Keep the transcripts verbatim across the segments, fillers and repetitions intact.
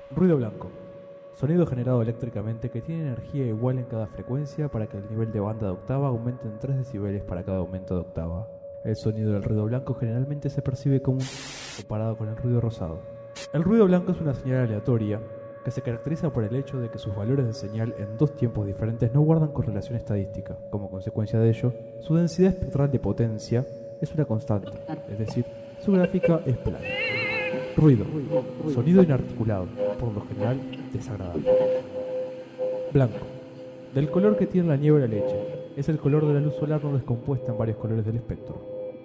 Ruido blanco. Sonido generado eléctricamente que tiene energía igual en cada frecuencia para que el nivel de banda de octava aumente en tres decibeles para cada aumento de octava. El sonido del ruido blanco generalmente se percibe como un comparado con el ruido rosado. El ruido blanco es una señal aleatoria que se caracteriza por el hecho de que sus valores de señal en dos tiempos diferentes no guardan correlación estadística. Como consecuencia de ello, su densidad espectral de potencia es una constante, es decir, su gráfica es plana. Ruido, sonido inarticulado, por lo general desagradable. Blanco, del color que tiene la nieve o la leche, es el color de la luz solar no descompuesta en varios colores del espectro.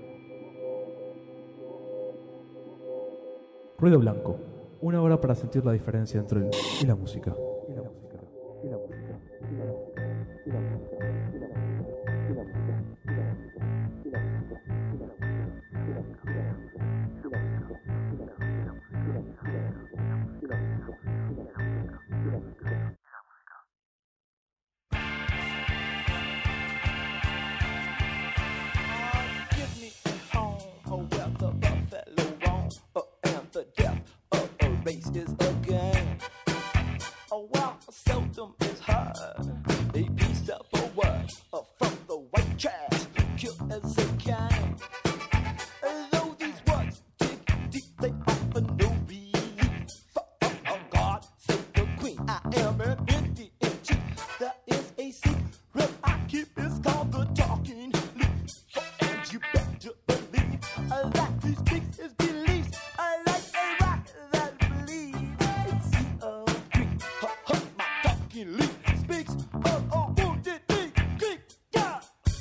Ruido blanco, una hora para sentir la diferencia entre el y la música. Y la música, y la música, y la música, y la música, y la música, y la música, y la música, y la música, y la música, y la música, y la is a game. Oh, well, seldom is hard. A piece of a word from the white trash, cute as a can. Though these words dig deep, they often no relief. For oh, God, save the queen. I am an Indian chief. There is a secret I keep. It's called the talking leaf. And you better believe that he speaks his beliefs. I like a rock that believes. A sea of green. Ha, ha, my talking leaf speaks of a wounded knee. Greek, yeah.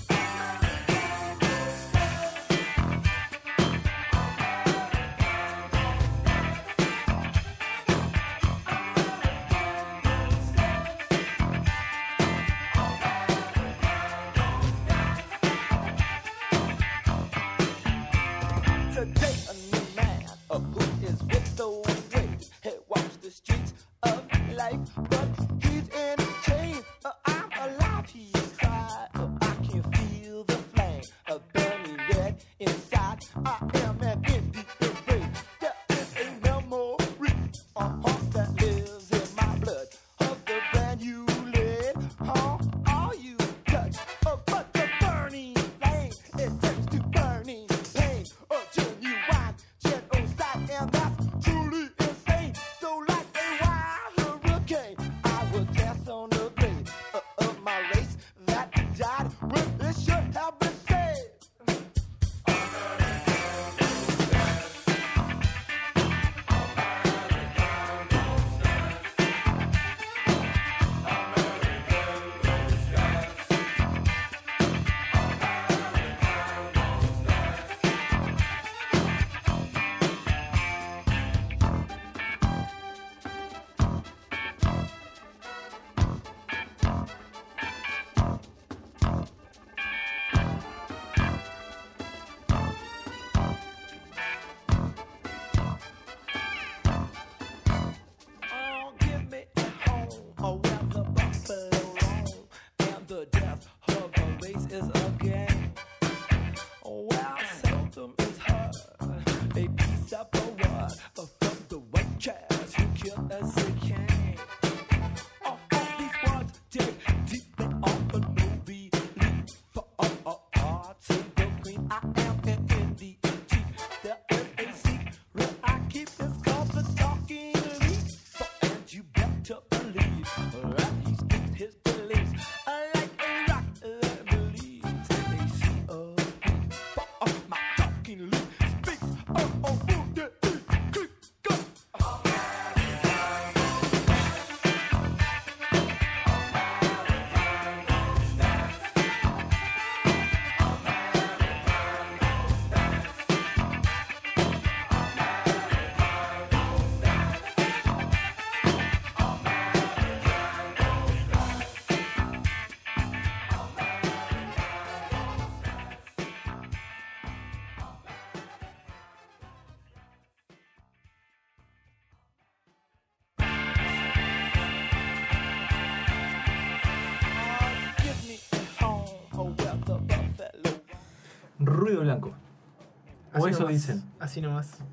Today a new man uh, who is with the wind. He walks the streets of life, but he's in chains. Uh, I'm alive, he cried. Uh, I can feel the flame uh, burning red inside. I am an Indian brave. There is a memory, a heart that lives in my blood of the brand you lit. How are you touched? Uh, but the burning flame, it turns to burning pain. A genuine genocide, and that's truly insane. So like a wild hurricane, I will dance on the grave uh, of my race that died when it should have been saved. Oh, give me a home, oh, where the buffalo roam, and the death of a race is a game. Oh, well, seldom is heard a piece of a word from the white trash who killed us a king. Oh, all these words dig deep, they often no belief. For oh, oh, oh, save the queen, I am an Indian chief. There is a secret I keep, it's called the talking leaf. So, and you better believe that he speaks his beliefs. Like a rock that believes a sea of green. For oh, my talking leaf speaks of a wounded creek. Go. Give me a home, oh, where the buffalo. Ruido blanco. O Así eso nomás, dicen. Así nomás.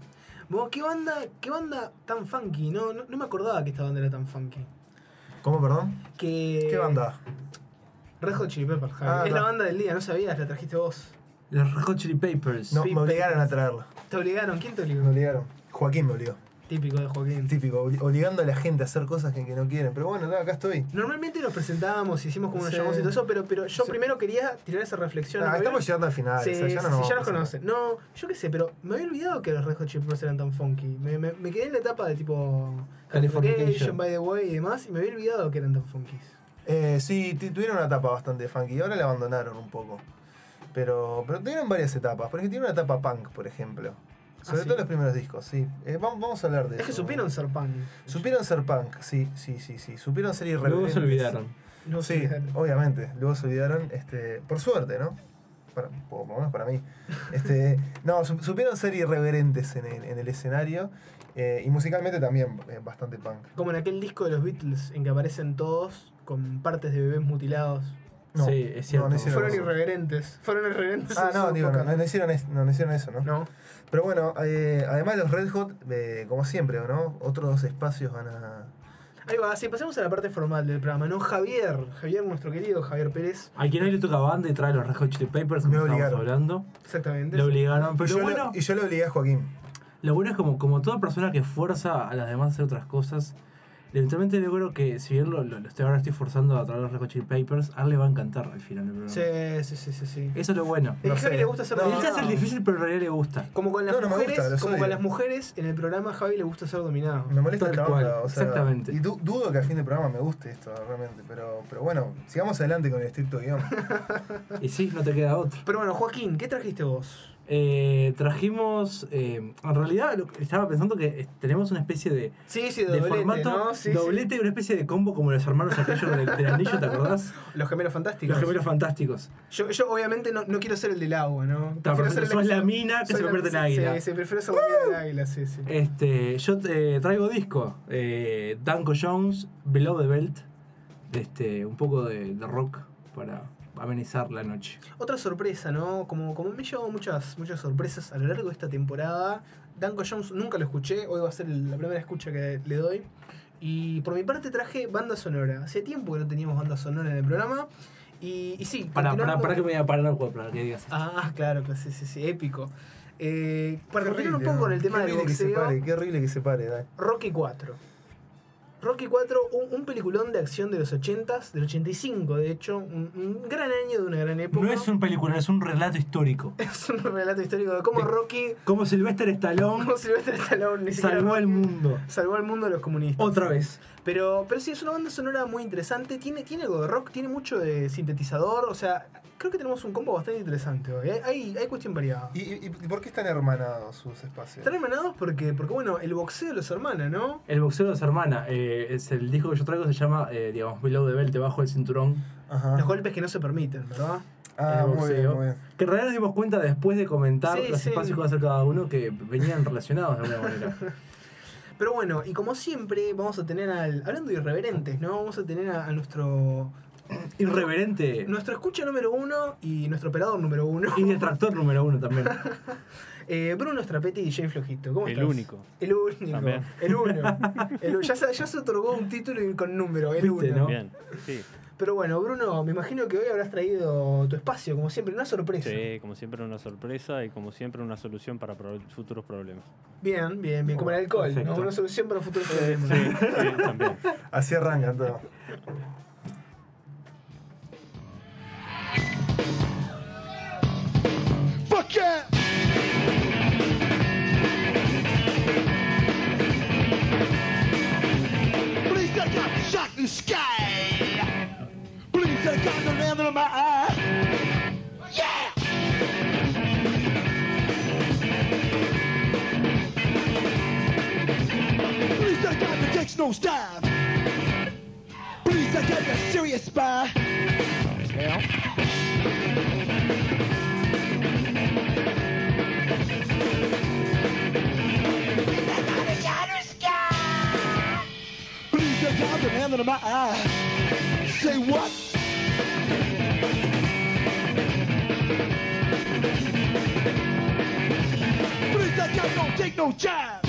Vos, ¿qué banda, qué banda tan funky? No, no, no me acordaba que esta banda era tan funky. ¿Cómo, perdón? Que... ¿Qué banda? Red Hot Chili Peppers, Javi. Ah, es no. la banda del día, no sabías, la trajiste vos. Los Red Hot Chili Papers. No, Pip me obligaron Papers. a traerla. ¿Te obligaron? ¿Quién te obligó? Me obligaron. Joaquín me obligó. Típico de Joaquín. Típico, obli- obligando a la gente a hacer cosas que, que no quieren. Pero bueno, acá estoy. Normalmente nos presentábamos y hicimos como unos Sí. llamados y todo eso, pero, pero yo Sí. primero quería tirar esa reflexión. Ah, Me estamos había- llegando al final. Sí, o sea, ya no sí, nos sí, ya los vamos a conocen. No, yo qué sé, pero me había olvidado que los Red Hot Chili Peppers eran tan funky. Me, me, me quedé en la etapa de tipo Californication. Californication, By the Way y demás, y me había olvidado que eran tan funky. Eh, sí, t- tuvieron una etapa bastante funky y ahora la abandonaron un poco. Pero, pero tuvieron varias etapas. Por ejemplo, tuvieron una etapa punk, por ejemplo. Sobre ¿sí? todo los primeros discos, sí. Eh, vamos, vamos a hablar de Es eso. que supieron ser punk. Supieron ser punk, sí, sí, sí, sí. Supieron ser Luego irreverentes. se olvidaron. No Sí, sé. obviamente. Luego se olvidaron, este, por suerte, ¿no? Para, por lo menos para mí. Este, no, su- supieron ser irreverentes en el, en el escenario. Eh, y musicalmente también eh, bastante punk. Como en aquel disco de los Beatles en que aparecen todos con partes de bebés mutilados. No, Sí, es cierto. no, no hicieron Fueron eso. irreverentes. Fueron irreverentes. Ah, en no, su digo, no, época. no, hicieron es- no, no hicieron eso, ¿no? No. Pero bueno, eh, además los Red Hot, eh, como siempre, ¿no? Otros espacios van a... Ahí va, sí, pasemos a la parte formal del programa, ¿no? Javier, Javier, nuestro querido Javier Pérez. A quien hoy le toca banda y trae los Red Hot Chili Papers, Me como estábamos obligaron. hablando. Exactamente. Le obligaron. y, Pero yo lo bueno, lo, y yo le obligué a Joaquín. lo bueno es como, como toda persona que fuerza a las demás a hacer otras cosas. Eventualmente yo creo que si bien lo, lo, lo estoy, ahora estoy forzando a traer los Red Hot Chili Papers, a él le va a encantar al final del programa. Sí, sí, sí, sí, sí. Eso es lo bueno. Es No que a Javi sé. le gusta hacer No, Él dominado. se hace el difícil, pero en realidad le gusta. Como con las No, no me mujeres, gusta, los como odio. con las mujeres, en el programa a Javi le gusta ser dominado. Me molesta Tal esta cual, onda, o sea, exactamente. Y du- dudo que al fin del programa me guste esto, realmente. Pero, pero bueno, sigamos adelante con el estricto guión. Y sí, no te queda otro. Pero bueno, Joaquín, ¿qué trajiste vos? Eh, trajimos. Eh, en realidad, lo que estaba pensando que eh, tenemos una especie de. Sí, sí, de de doblete, formato ¿no? Sí, doblete, sí. una especie de combo como los hermanos aquellos del, del anillo, ¿te acordás? Los gemelos fantásticos. Los gemelos fantásticos. Yo, yo obviamente no, no quiero ser el del agua, ¿no? Claro, Prefiero ser el sos que- la mina que soy se la- convierte en sí, águila. Sí, sí, prefiero ser la mina del águila, sí, sí. Este, yo te traigo disco. Eh, Danko Jones, Below the Belt. Este, un poco de, de rock para amenizar la noche. Otra sorpresa, ¿no? Como, como me llevo muchas, muchas sorpresas a lo largo de esta temporada. Danko Jones nunca lo escuché, hoy va a ser la primera escucha que le doy. Y por mi parte traje banda sonora. Hace tiempo que no teníamos banda sonora en el programa. Y, y sí, Para, para, continuando- para que me voy a parar al juego, para que digas. Ah, claro, que sí, sí, sí, épico. Eh, para Qué continuar un horrible, poco ¿no? con el tema Qué del horrible que se boxeo, pare, qué horrible que se pare, dale. Rocky cuatro. Rocky cuatro, un, un peliculón de acción de los ochentas, del ochenta y cinco de hecho, un, un gran año de una gran época. No es un película, es un relato histórico. Es un relato histórico de cómo De- Rocky, Como Sylvester Stallone cómo Sylvester Stallone ni siquiera salvó al Rocky, mundo. salvó al mundo de los comunistas. Otra vez. Pero, pero sí, es una banda sonora muy interesante. Tiene, tiene algo de rock, tiene mucho de sintetizador. O sea, creo que tenemos un combo bastante interesante hoy. Hay, hay, hay cuestión variada. ¿Y, y, y por qué están hermanados sus espacios? Están hermanados porque, porque, bueno, el boxeo los hermana, ¿no? El boxeo de los hermanas. Eh, es el disco que yo traigo, se llama, eh, digamos, Below the Belt, debajo del cinturón. Ajá. Los golpes que no se permiten, ¿verdad? Ah, el muy bien, boxeo. muy bien. Que en realidad nos dimos cuenta después de comentar Sí, los sí. espacios que va a hacer cada uno que venían relacionados de alguna manera. Pero bueno, y como siempre, vamos a tener al. Hablando de irreverentes, ¿no? Vamos a tener a, a nuestro. Irreverente Nuestro escucha número uno y nuestro operador número uno. y detractor número uno también. Eh, Bruno Strapetti y D J Flojito. ¿Cómo El estás? único. El único. También. El uno. El u- ya, se, ya se otorgó un título y con número, el ¿Viste, uno. no? Bien, sí, Pero bueno, Bruno, me imagino que hoy habrás traído tu espacio, como siempre, una sorpresa. sí, como siempre una sorpresa y como siempre una solución para pro- futuros problemas. Bien, bien, bien. Como el alcohol, Perfecto. ¿no? Una solución para futuros Sí, problemas. sí, también. Así arrancan todo. Fuck yeah! Police that got the shot in the sky. Police that got the land in my eye. Yeah! Police that got the takes no style. Police that got the serious spy. Yeah. Please take out the hand in my eye. Say what? Please take out, don't take no jive.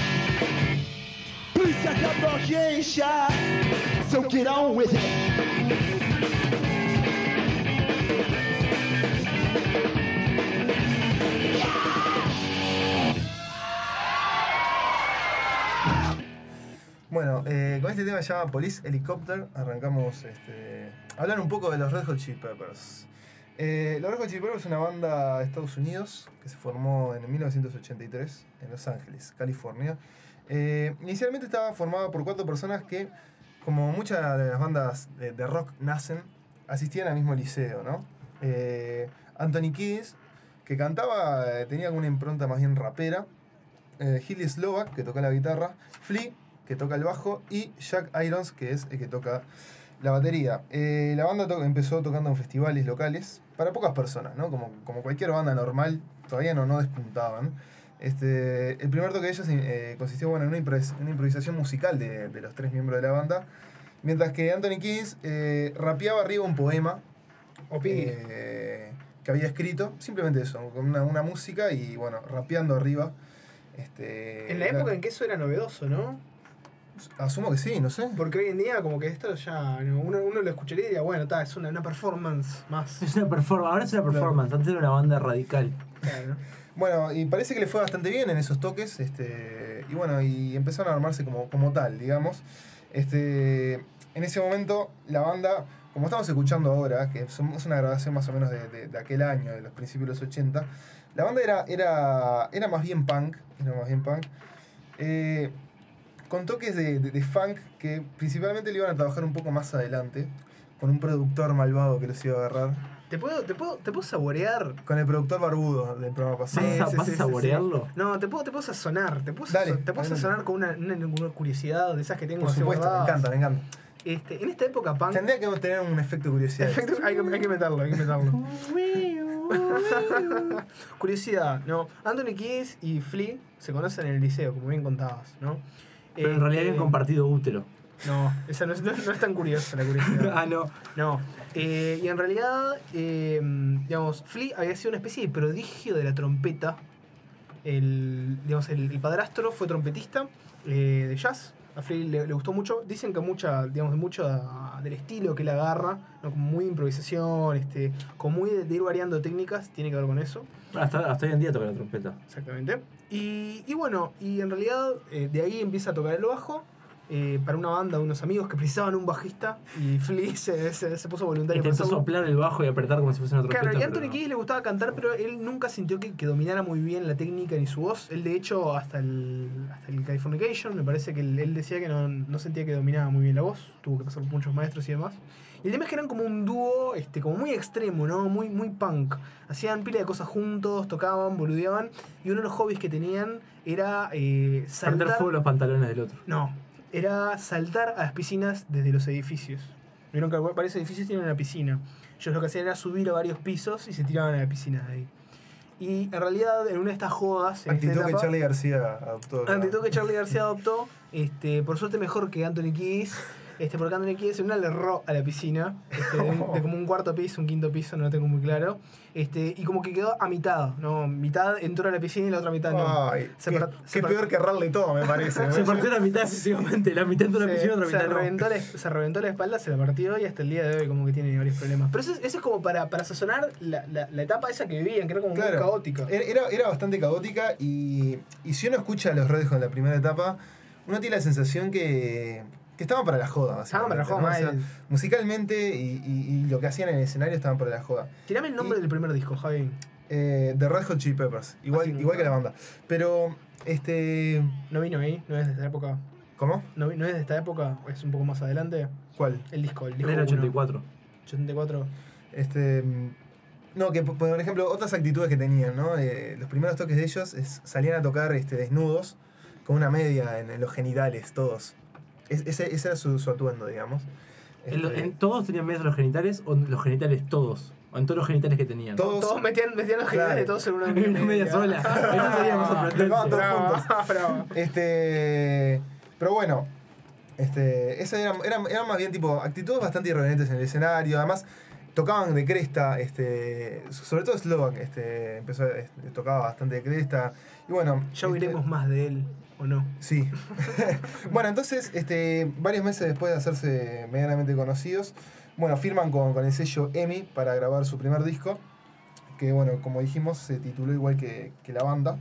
Least I got the you ain't shy, so get on with it. Bueno, eh, con este tema que se llama Police Helicopter arrancamos este, a hablar un poco de los Red Hot Chili Peppers. Eh, los Red Hot Chili Peppers es una banda de Estados Unidos que se formó en mil novecientos ochenta y tres en Los Ángeles, California. Eh, inicialmente estaba formada por cuatro personas que, como muchas de las bandas de, de rock nacen, asistían al mismo liceo, ¿no? Eh, Anthony Kiedis, que cantaba, eh, tenía una impronta más bien rapera. Eh, Hilly Slovak, que toca la guitarra. Flea, que toca el bajo, y Jack Irons, que es el que toca la batería. Eh, la banda to- empezó tocando en festivales locales para pocas personas, ¿no? Como, como cualquier banda normal, todavía no, no despuntaban. Este, el primer toque de ellos eh, consistió bueno, en una, improvis- una improvisación musical de, de los tres miembros de la banda, mientras que Anthony Kiedis eh, rapeaba arriba un poema eh, que había escrito, simplemente eso, con una, una música y bueno, rapeando arriba. Este, En la época en que eso era novedoso, ¿no? Asumo que sí, no sé. Porque hoy en día como que esto ya, ¿no? uno, uno lo escucharía y diría, bueno, ta, es una, una performance más. Es una performance, ahora es una performance, antes era una banda radical. Claro. Bueno, y parece que le fue bastante bien en esos toques, este, y bueno, y empezaron a armarse como, como tal, digamos. Este, en ese momento, la banda, como estamos escuchando ahora, que es una grabación más o menos de, de, de aquel año, de los principios de los ochenta, la banda era, era, era más bien punk, era más bien punk, eh, con toques de, de, de funk que principalmente le iban a trabajar un poco más adelante, con un productor malvado que los iba a agarrar, ¿Te puedo, te, puedo, ¿Te puedo saborear? con el productor barbudo del programa pasado. ¿Vas a- vas a saborearlo? No, te puedo, te puedo sazonar. Te puedo, Dale, sazo- te puedo adelante. sazonar con una, una, una curiosidad de esas que tengo Por así supuesto, me guardadas. encanta, me encanta. Este, en esta época punk... Tendría que tener un efecto de curiosidad. Efecto- hay, que, hay que meterlo, hay que meterlo. Curiosidad, ¿no? Anthony Kiedis y Flea se conocen en el liceo, como bien contabas, ¿no? Pero en realidad Este, habían compartido útero. No, esa no es, no, no es tan curiosa la curiosidad. Ah, no. No. Eh, y en realidad, eh, digamos, Flea había sido una especie de prodigio de la trompeta. El, digamos, el, el padrastro fue trompetista eh, de jazz. A Flea le, le gustó mucho. Dicen que mucha, digamos, mucho del estilo que él agarra, ¿no? Como muy de improvisación, este, como muy de, de ir variando técnicas, tiene que ver con eso. Hasta, hasta hoy en día toca la trompeta. Exactamente. Y, y bueno, y en realidad eh, de ahí empieza a tocar el bajo. Eh, para una banda de unos amigos que precisaban un bajista y Flea se, se, se puso voluntario. Intentó para hacerlo. soplar el bajo y apretar como si fuese una trompeta. Claro, y a pero Anthony no. Kiedis le gustaba cantar, pero él nunca sintió que, que dominara muy bien la técnica ni su voz. Él, de hecho, hasta el, hasta el Californication, me parece que él, él decía que no, no sentía que dominaba muy bien la voz. Tuvo que pasar por muchos maestros y demás. Y el tema es que eran como un dúo este, como muy extremo, ¿no? Muy, muy punk. Hacían pila de cosas juntos, tocaban, boludeaban. Y uno de los hobbies que tenían era eh, Prender saltar... fuego los pantalones del otro. No, era saltar a las piscinas desde los edificios. Vieron que varios edificios tienen una piscina. Ellos lo que hacían era subir a varios pisos y se tiraban a la piscina de ahí. Y en realidad, en una de estas jodas. En Actitud esta que etapa, Charlie García adoptó. ¿no? actitud que Charlie García adoptó. Este, por suerte, mejor que Anthony Kiedis. Este, porque Anthony Kiedis en una le erró a la piscina. Este, de, un- de como un cuarto piso, un quinto piso, no lo tengo muy claro. Este, y como que quedó a mitad, ¿no? Mitad entró a la piscina y la otra mitad no. Ay, Se qué, par- qué se par- peor que errarle todo, me parece. Se partió la mitad excesivamente, la mitad entró a la Se, piscina y otra se mitad no. reventó la, se reventó la espalda, se la partió y hasta el día de hoy como que tiene varios problemas. Pero eso, es- eso es como para, para sazonar la, la, la etapa esa que vivían, que era como muy Claro, caótica. Era, era bastante caótica y, y si uno escucha a los Red Hot en la primera etapa, uno tiene la sensación que, que estaban para la joda. Estaban para la joda, básicamente, ¿no? O sea, mal. musicalmente y, y- y lo que hacían en el escenario estaban para la joda. Tirame el nombre y- del primer disco, Javi. Eh, The Red Hot Chili Peppers, igual, Ah, sí, igual que la no. banda. Pero, este... ¿No vino ahí? ¿No es de esta época? ¿Cómo? ¿No, vi- no es de esta época? ¿O es un poco más adelante? ¿Cuál? El disco, el disco Era el uno. ochenta y cuatro. ochenta y cuatro. Este... No, que por por ejemplo, otras actitudes que tenían, ¿no? Eh, los primeros toques de ellos es, salían a tocar este, desnudos, con una media en, en los genitales, todos. Es- ese, ese era su, su atuendo, digamos. En lo- Este, en- ¿Todos tenían medias en los genitales o los genitales todos? O en todos los genitales que tenían. Todos- Todos metían, metían los Claro. genitales de todos en una En una media sola. Eso sería más sorprendente. Tocaban todos Bravo, juntos. bravo. Este, pero bueno, este, esas eran, eran, eran más bien tipo actitudes bastante irreverentes en el escenario. Además, tocaban de cresta, este, sobre todo Slovak, este, empezó, este, tocaba bastante de cresta. Y bueno, Ya este, oiremos más de él, ¿o no? Sí. Bueno, entonces, este, varios meses después de hacerse medianamente conocidos, bueno, firman con, con el sello EMI para grabar su primer disco, que bueno, como dijimos, se tituló igual que, que la banda.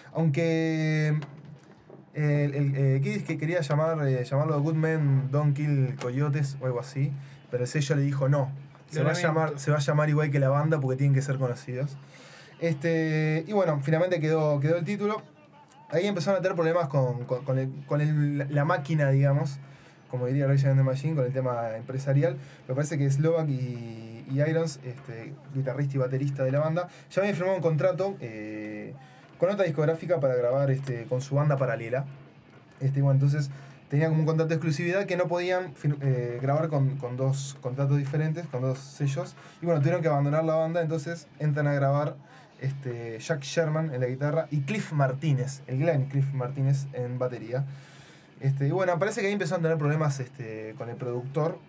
Aunque el, el, el Kiddis que quería llamar, eh, llamarlo Good Men Don't Kill Coyotes o algo así, pero el sello le dijo no, se va, a llamar, se va a llamar igual que la banda porque tienen que ser conocidos. Este, y bueno, finalmente quedó, quedó el título. Ahí empezaron a tener problemas con, con, con, el, con el, la máquina, digamos, como diría Rage Against the Machine, con el tema empresarial. Me parece que Slovak y, y Irons, este, guitarrista y baterista de la banda, ya habían firmado un contrato eh, con otra discográfica para grabar este, con su banda paralela. Este, bueno, entonces tenían como un contrato de exclusividad que no podían eh, grabar con, con dos contratos diferentes, con dos sellos. Y bueno, tuvieron que abandonar la banda, entonces entran a grabar este, Jack Sherman en la guitarra y Cliff Martínez, el gran Cliff Martínez en batería. Este, y bueno, parece que ahí empezaron a tener problemas este, con el productor.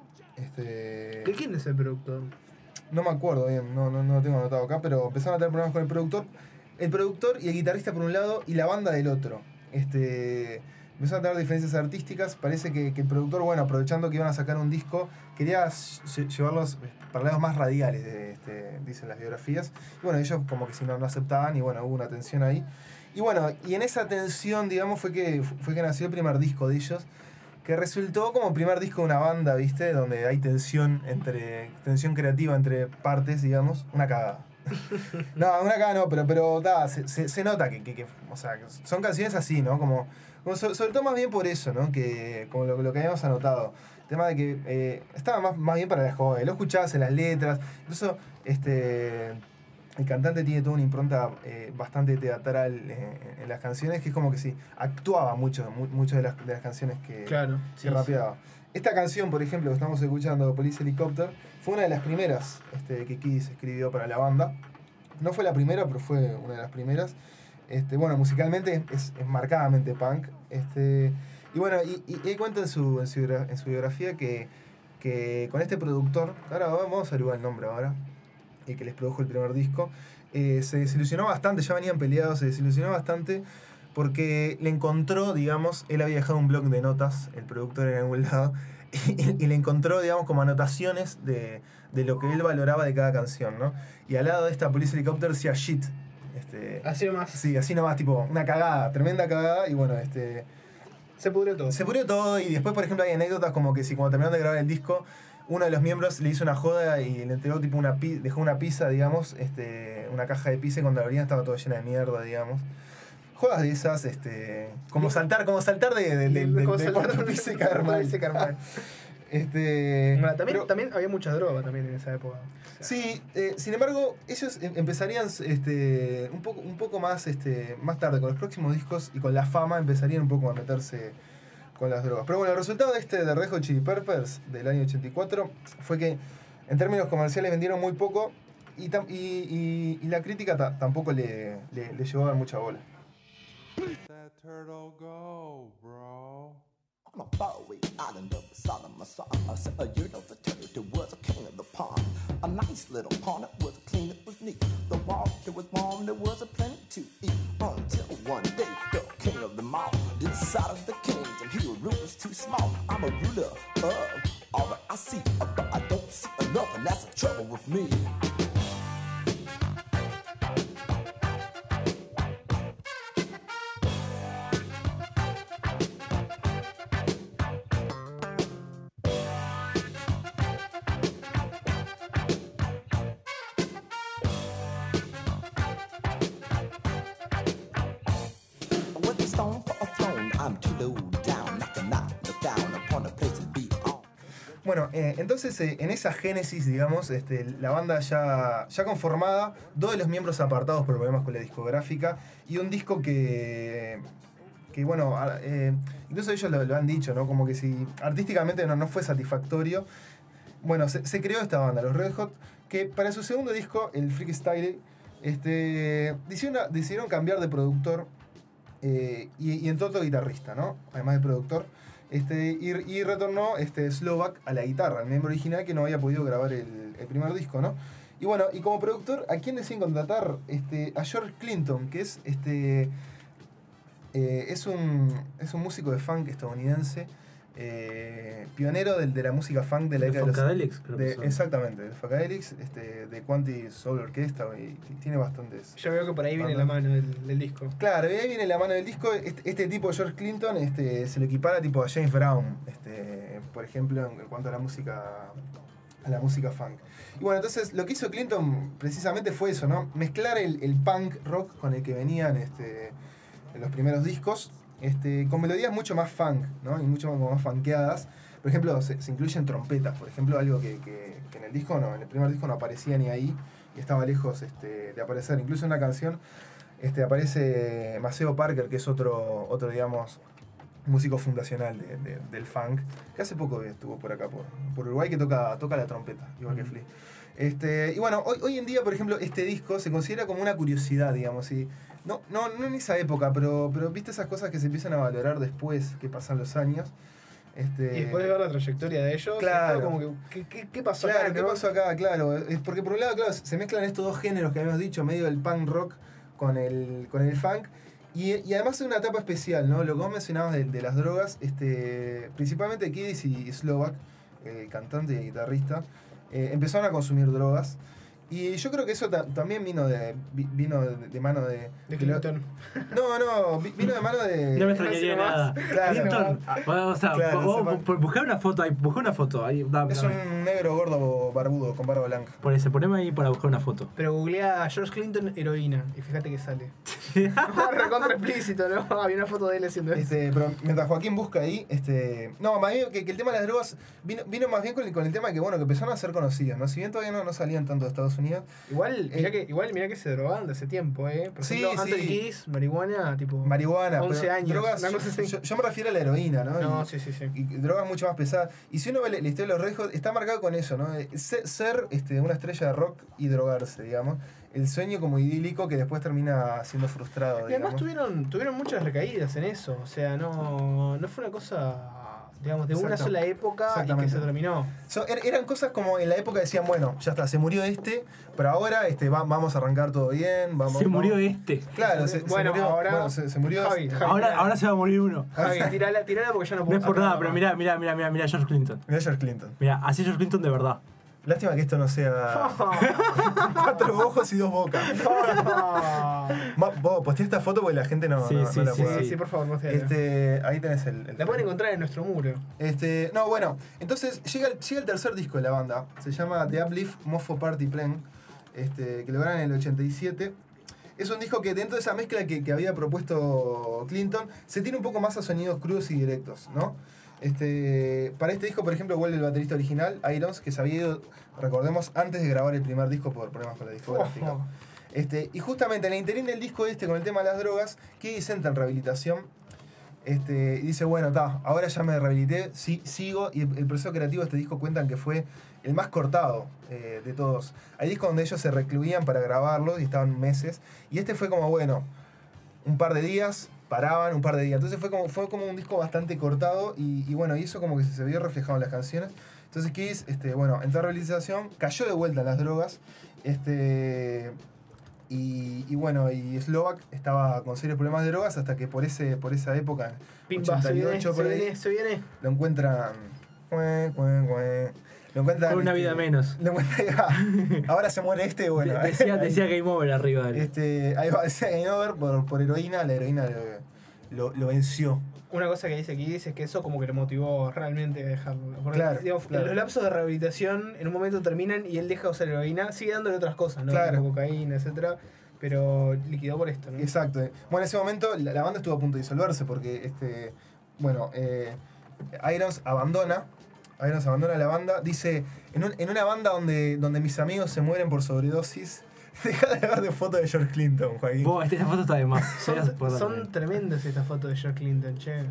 Este, ¿De quién es el productor? No me acuerdo bien, no, no, no lo tengo anotado acá, pero empezaron a tener problemas con el productor. El productor y el guitarrista por un lado y la banda del otro. Este, empezaron a tener diferencias artísticas. Parece que, que el productor, bueno, aprovechando que iban a sacar un disco, quería ll- llevarlos para lados más radiales, de, este, dicen las biografías. Y bueno, ellos como que si no, no aceptaban y bueno, hubo una tensión ahí. Y bueno, y en esa tensión, digamos, fue que, fue que nació el primer disco de ellos, que resultó como primer disco de una banda, ¿viste? Donde hay tensión entre tensión creativa entre partes, digamos, una cagada. No, una cagada no, pero, pero da, se, se, se nota que, que, que, o sea, que son canciones así, ¿no? Como, como so, sobre todo más bien por eso, ¿no? Que, como lo, lo que habíamos anotado. El tema de que eh, estaba más, más bien para las jóvenes, lo escuchabas en las letras, incluso este... El cantante tiene toda una impronta eh, bastante teatral eh, en las canciones, que es como que sí, actuaba mucho, mu- mucho de las, de las canciones que, Claro, que sí, rapeaba. Esta canción, por ejemplo, que estamos escuchando, Police Helicopter, fue una de las primeras este, que Kiddis escribió para la banda. No fue la primera, pero fue una de las primeras. Este, bueno, musicalmente es, es marcadamente punk. Este, y bueno, y, y él cuenta en su, en su, biogra- en su biografía que, que con este productor, ahora vamos a averiguar el nombre ahora, y que les produjo el primer disco, eh, se desilusionó bastante, ya venían peleados, se desilusionó bastante porque le encontró, digamos, él había dejado un blog de notas, el productor en algún lado, y, y le encontró, digamos, como anotaciones de, de lo que él valoraba de cada canción, ¿no? Y al lado de esta Police Helicopter decía shit. Este, Así nomás. sí, así nomás, tipo, una cagada, tremenda cagada, y bueno, este... Se pudrió todo. Se pudrió todo y después, por ejemplo, hay anécdotas como que si cuando terminaron de grabar el disco, uno de los miembros le hizo una joda y le entregó tipo una pi- dejó una pizza, digamos, este, una caja de pizza y cuando la abrían estaba todo llena de mierda, digamos. Jodas de esas, este, como saltar, como saltar de, de, de, de, Como de saltar cuarto de- piso y caer mal. y caer mal. Este, Bueno, también, pero- también había mucha droga también en esa época. O sea, Sí, eh, sin embargo, ellos em- empezarían este, un, poco, un poco más, este, más tarde, con los próximos discos y con la fama, empezarían un poco a meterse con las drogas. Pero bueno, el resultado de este de Red Hot Chili Peppers del año ochenta y cuatro fue que en términos comerciales vendieron muy poco y, tam- y, y- y la crítica ta- tampoco le, le, le llevó a dar mucha bola. That turtle go, bro? On a faraway island of the southern Massachusetts, a year of the turtle was a king of the pond. A nice little pond, it was clean, it was neat. The water was warm, there was a plenty to eat. Until one day, the king of them all decided the kings and he would rule was too small. I'm a ruler of all that I see, but I don't see enough, and that's the trouble with me. With a stone for a throne, I'm too low down, knock a knock, look down upon a place to be on. Bueno, eh, entonces eh, en esa génesis, digamos, este, la banda ya, ya conformada, dos de los miembros apartados por problemas con la discográfica y un disco que, que bueno, a- eh, incluso ellos lo, lo han dicho, ¿no? Como que si artísticamente no, no fue satisfactorio. Bueno, se, se creó esta banda, los Red Hot, que para su segundo disco, el Freak Style, este, decidieron, decidieron cambiar de productor eh, y, y entró otro guitarrista, ¿no? Además de productor. Este, y, y retornó este, Slovak a la guitarra, el miembro original que no había podido grabar el, el primer disco, ¿no? Y bueno, y como productor, ¿a quién deciden contratar? Este, a George Clinton, que es este eh, es, un, es un músico de funk estadounidense, eh, pionero de, de la música funk de la De década de los... Funkadelics, creo que de- son. Exactamente, de Funkadelics, este, de Quanti Soul Orchestra, y, y tiene bastantes... Yo veo que por ahí viene Ajá. la mano del, del disco. Claro, y ahí viene la mano del disco. Este, este tipo, George Clinton, este, se lo equipara tipo a James Brown, este, por ejemplo, en cuanto a la música a la música funk. Y bueno, entonces lo que hizo Clinton precisamente fue eso, ¿no? Mezclar el, el punk rock con el que venían este, en los primeros discos, este, con melodías mucho más funk, ¿no? Y mucho más, como más funkeadas. Por ejemplo, se, se incluyen trompetas, por ejemplo, algo que, que, que en el disco no, en el primer disco no aparecía ni ahí, y estaba lejos este, de aparecer. Incluso en una canción este, aparece Maceo Parker, que es otro, otro digamos, músico fundacional de, de- del funk, que hace poco estuvo por acá, por, por Uruguay, que toca, toca la trompeta, igual que Flea. Este, y bueno, hoy, hoy en día, por ejemplo, este disco se considera como una curiosidad, digamos, y no, no, no en esa época, pero, pero viste esas cosas que se empiezan a valorar después que pasan los años. Este, Y después de ver la trayectoria de ellos, Claro. es como que, ¿qué, qué, qué pasó Claro, acá? ¿qué no? pasó acá? Claro, es porque por un lado, claro, se mezclan estos dos géneros que habíamos dicho, medio del punk rock con el, con el funk, y, y además es una etapa especial, ¿no? Lo que vos mencionabas de, de las drogas, este, principalmente Kiddis y Slovak, el cantante y guitarrista, eh, empezaron a consumir drogas. Y yo creo que eso ta- también vino de vi- vino de, de mano de... De de lo- Clinton. No, no, vi- vino de mano de... No me extrañaría no sé nada. Claro. Clinton, bueno, o sea, Claro, vos- sepa- vos- buscá una foto ahí, buscá una foto ahí. da- Es dame. un negro gordo barbudo con barba blanca. Por eso, poneme ahí para buscar una foto. Pero googlea a George Clinton heroína y fíjate que sale. Recontra explícito, ¿no? Había una foto de él haciendo eso. Este, pero mientras Joaquín busca ahí, este. No, más bien que, que el tema de las drogas vino, vino más bien con el, con el tema de que, bueno, que empezaron a ser conocidas, ¿no? Si bien todavía no, no salían tanto de Estados Unidos. Igual, mirá Eh, que, igual mirá que se drogaban de hace tiempo, ¿eh? Por Sí, ejemplo, sí. Anthony Kiddis, marihuana, tipo... Marihuana, once pero años, drogas, una cosa yo, así. yo- yo me refiero a la heroína, ¿no? No, Y- sí, sí, sí. y drogas mucho más pesadas. Y si uno ve la la historia de los Red Hot, está marcado con eso, ¿no? Eh, Ser, ser, este, una estrella de rock y drogarse, digamos. El sueño como idílico que después termina siendo frustrado, Y además digamos. tuvieron, tuvieron muchas recaídas en eso. O sea, no, no fue una cosa, digamos, de una Exacto. sola época y que Exactamente. se terminó. So, er- eran cosas como en la época decían, bueno, ya está, se murió este, pero ahora este, va- vamos a arrancar todo bien. Vamos, Se murió vamos. este. Claro, se, se Bueno, murió. ahora- bueno, se, se murió. Javi, Javi, Ahora, mirá. ahora se va a morir uno. Javi, tirala, tirala porque ya no No puedo es por sacar nada, pero más. mirá, mirá, mirá, mirá, mirá, George Clinton. Mirá George Clinton. Mirá, así George Clinton de verdad. Lástima que esto no sea cuatro ojos y dos bocas. Ma- Vos posté esta foto porque la gente no, Sí, no- sí, no la sí, puede Sí, ver. sí, por favor, mostrala. Este, ahí tenés el. el La pueden encontrar en nuestro muro. Este, no, bueno, entonces llega, el- llega el tercer disco de la banda. Se llama The Uplift Mofo Party Plan, este, que lo graban en el ochenta y siete. Es un disco que dentro de esa mezcla que, que había propuesto Clinton, se tiene un poco más a sonidos crudos y directos, ¿no? Este, para este disco, por ejemplo, vuelve el baterista original, Irons, que se había ido, recordemos, antes de grabar el primer disco por problemas con la discográfica. Oh. Este, y justamente en el interín del disco este, con el tema de las drogas, Kiddis entra en rehabilitación. Este, y dice, bueno, está, ahora ya me rehabilité, sí, sigo. Y el, el proceso creativo de este disco cuentan que fue el más cortado eh, de todos. Hay discos donde ellos se recluían para grabarlo y estaban meses. Y este fue como, bueno, un par de días, paraban un par de días. Entonces fue como, fue como un disco bastante cortado y, y bueno, y eso como que se vio reflejado en las canciones. Entonces Kiddis, este, bueno, entró a rehabilitación, cayó de vuelta en las drogas. Este, y, y bueno, y Slovak estaba con serios problemas de drogas hasta que por ese por esa época, Pimba, se viene, ochenta y ocho se por ahí, viene, se viene. lo encuentran. cue, cue, cue, Lo encuentran. Con una este, vida menos. Lo encuentran, ahora se muere este, bueno. De- decía, ahí- decía Game Over arriba de él. este, ahí va, decía Game Over por, por heroína, la heroína lo, lo, lo venció. Una cosa que dice aquí dice que eso como que lo motivó realmente a dejarlo. Porque, Claro, digamos, claro. los lapsos de rehabilitación en un momento terminan y él deja de usar heroína, sigue dándole otras cosas, ¿no? Claro. Como cocaína, etcétera, pero liquidó por esto, ¿no? Exacto. Bueno, en ese momento la, la banda estuvo a punto de disolverse porque, este, bueno, eh, Irons abandona. Irons abandona la banda. Dice, en, un- en una banda donde, donde mis amigos se mueren por sobredosis, deja de ver de fotos de George Clinton, Joaquín. Vos, esta esta foto está de más. Son, Serías por son darle. tremendas estas fotos de George Clinton, che.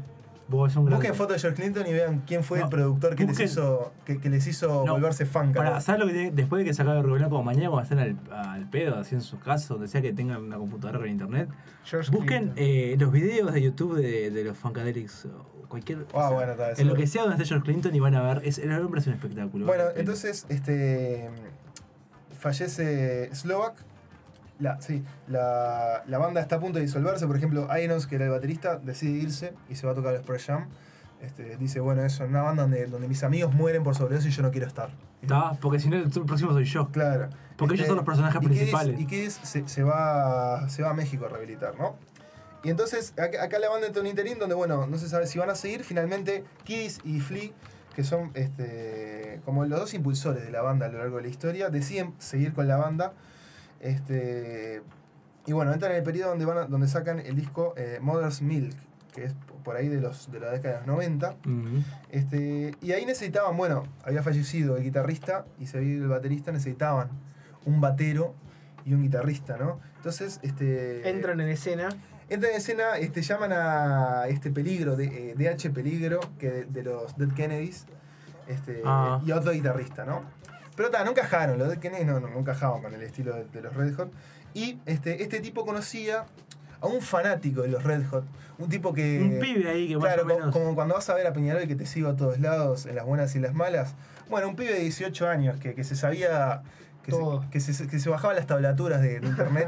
Vos es un gran- Busquen fotos de George Clinton y vean quién fue No, el productor que busquen- les hizo, que, que les hizo No, volverse fan. Para, cabrón. ¿sabes lo que tiene? Después de que sacaron el Ruido Blanco, mañana cuando estén al, al pedo, así en sus casas, donde sea que tengan una computadora con internet, George busquen Clinton. eh, los videos de YouTube de, de los Funkadelics o cualquier. Ah, o sea, bueno, está, eso- en lo que sea donde esté George Clinton y van a ver, es, el hombre es un espectáculo. Bueno, vale la pena. entonces, este. Fallece Slovak. La, sí, la, la banda está a punto de disolverse. Por ejemplo, Irons, que era el baterista, decide irse y se va a tocar el Pearl Jam. Este, dice, bueno, eso, en una banda donde, donde mis amigos mueren por sobredosis y yo no quiero estar. Está, porque si no, el próximo soy yo. Claro. Porque ellos son los personajes y Kiddis- principales. Y Kiddis se, se, va, se va a México a rehabilitar, ¿no? Y entonces, acá, acá la banda entra en un interín donde, bueno, no se sabe si van a seguir. Finalmente, Kiddis y Flea, que son este, como los dos impulsores de la banda a lo largo de la historia, deciden seguir con la banda. Este, y bueno, entran en el periodo donde, van a- donde sacan el disco eh, Mother's Milk, que es por ahí de, los, de la década de los noventa. Mm. Este, y ahí necesitaban, bueno, había fallecido el guitarrista y se había ido el baterista, necesitaban un batero y un guitarrista, ¿no? Entonces, este... Entran en escena. Entran en escena, este, llaman a este Peligro, de, eh, D H Peligro, que de, de los Dead Kennedys, este, Ah. y otro guitarrista, ¿no? Pero ta, no encajaron, los Dead Kennedys no, no, no encajaban con el estilo de, de los Red Hot. Y este, este tipo conocía a un fanático de los Red Hot, un tipo que... Un pibe ahí que más Claro, o menos. como, como cuando vas a ver a Peñarol y que te sigo a todos lados, en las buenas y en las malas. Bueno, un pibe de dieciocho años que, que se sabía... Que se, Todo. que, se, que se bajaba las tablaturas de, de internet.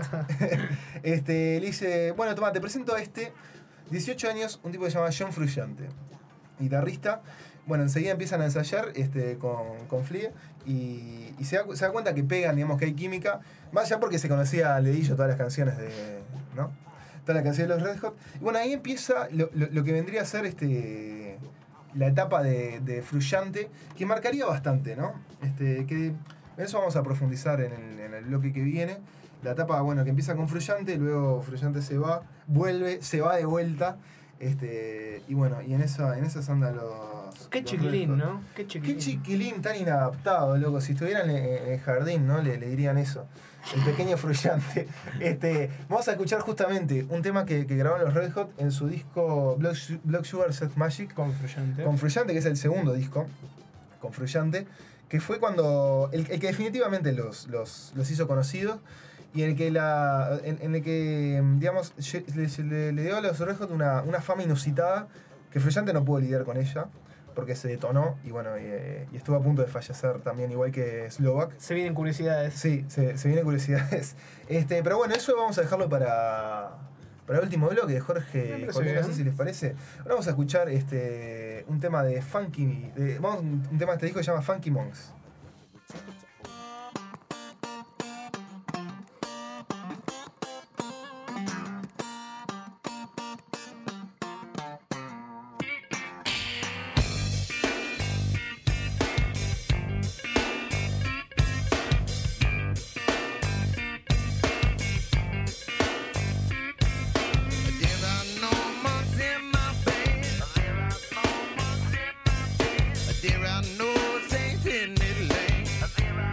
este, le dice, bueno, toma, te presento a este. dieciocho años, un tipo que se llama John Frusciante. Guitarrista. Bueno, enseguida empiezan a ensayar este, con, con Flea y, y se, da, se da cuenta que pegan, digamos, que hay química. Más allá porque se conocía al dedillo todas las canciones de... ¿no? Todas las canciones de los Red Hot. Y bueno, ahí empieza lo, lo, lo que vendría a ser este, la etapa de, de Frusciante, que marcaría bastante, ¿no? Este, que en eso vamos a profundizar en el, en el bloque que viene. La etapa, bueno, que empieza con Frusciante, luego Frusciante se va, vuelve, se va de vuelta. Este, y bueno, y en, esa, en esas andan los... Qué los chiquilín, Red Hot. ¿no? Qué chiquilín. Qué chiquilín tan inadaptado, loco. Si estuvieran en, en el jardín, ¿no? Le, le dirían eso. El pequeño Frusciante. Este, vamos a escuchar justamente un tema que, que grabaron los Red Hot en su disco Blood, Su- Blood Sugar Sex Magic. Con Frusciante. Con Frusciante, que es el segundo disco. Con Frusciante. Que fue cuando... El, el que definitivamente los, los, los hizo conocidos. Y en el que, la, en, en el que digamos, le, le- le dio a los Red Hot una, una fama inusitada que Frusciante no pudo lidiar con ella porque se detonó y bueno, y, eh, y estuvo a punto de fallecer también, igual que Slovak. Se vienen curiosidades. Sí, se, se vienen curiosidades. Este, pero bueno, eso vamos a dejarlo para, para el último bloque de Jorge Me y parece Joaquín, no sé bien. si les parece. Ahora vamos a escuchar este, un tema de Funky, de, vamos, un tema de este disco que se llama Funky Monks. There are no monks in my bed. There are no saints in this land.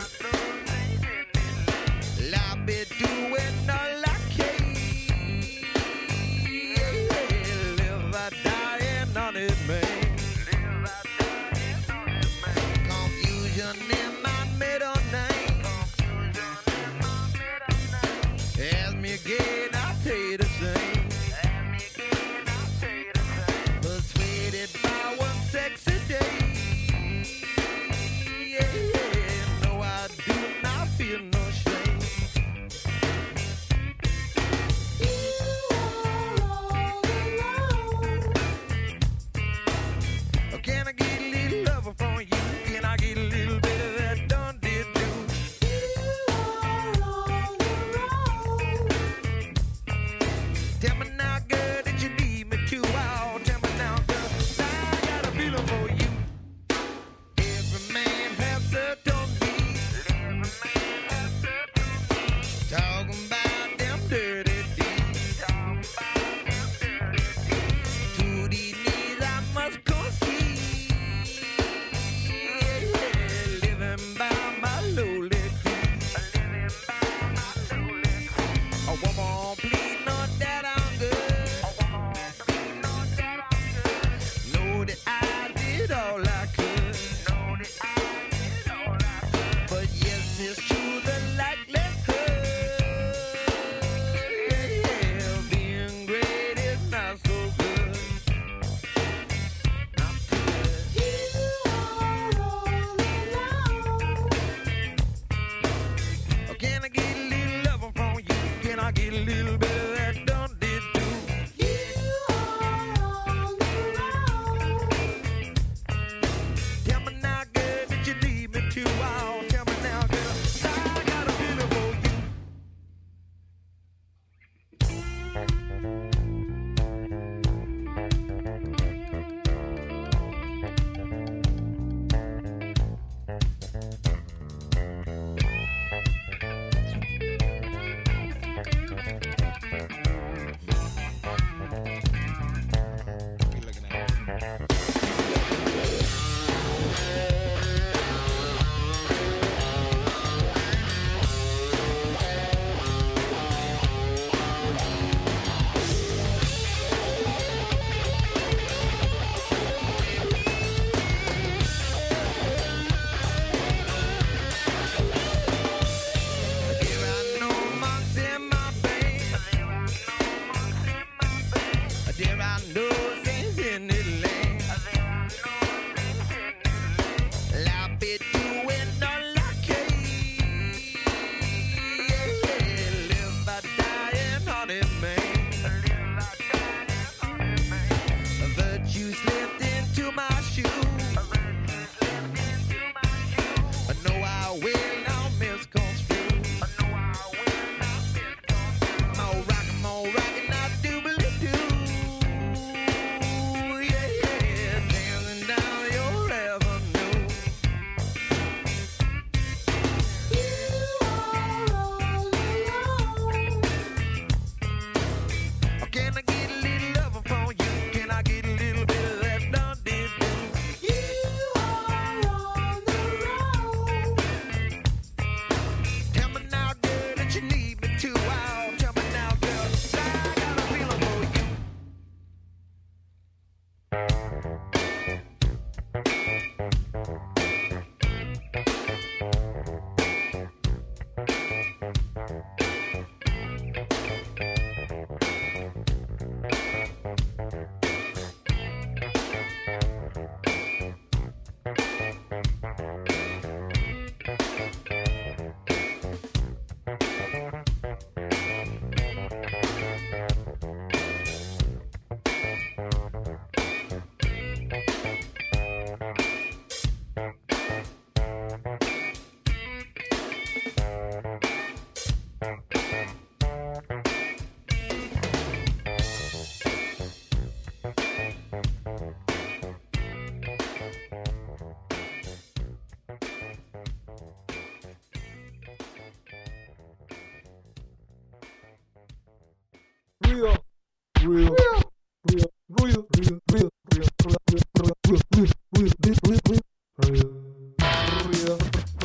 Ruido, ruido, ruido, ruido, ruido, ruido, ruido, ruido, ruido, ruido, ruido, ruido, ruido, ruido, ruido.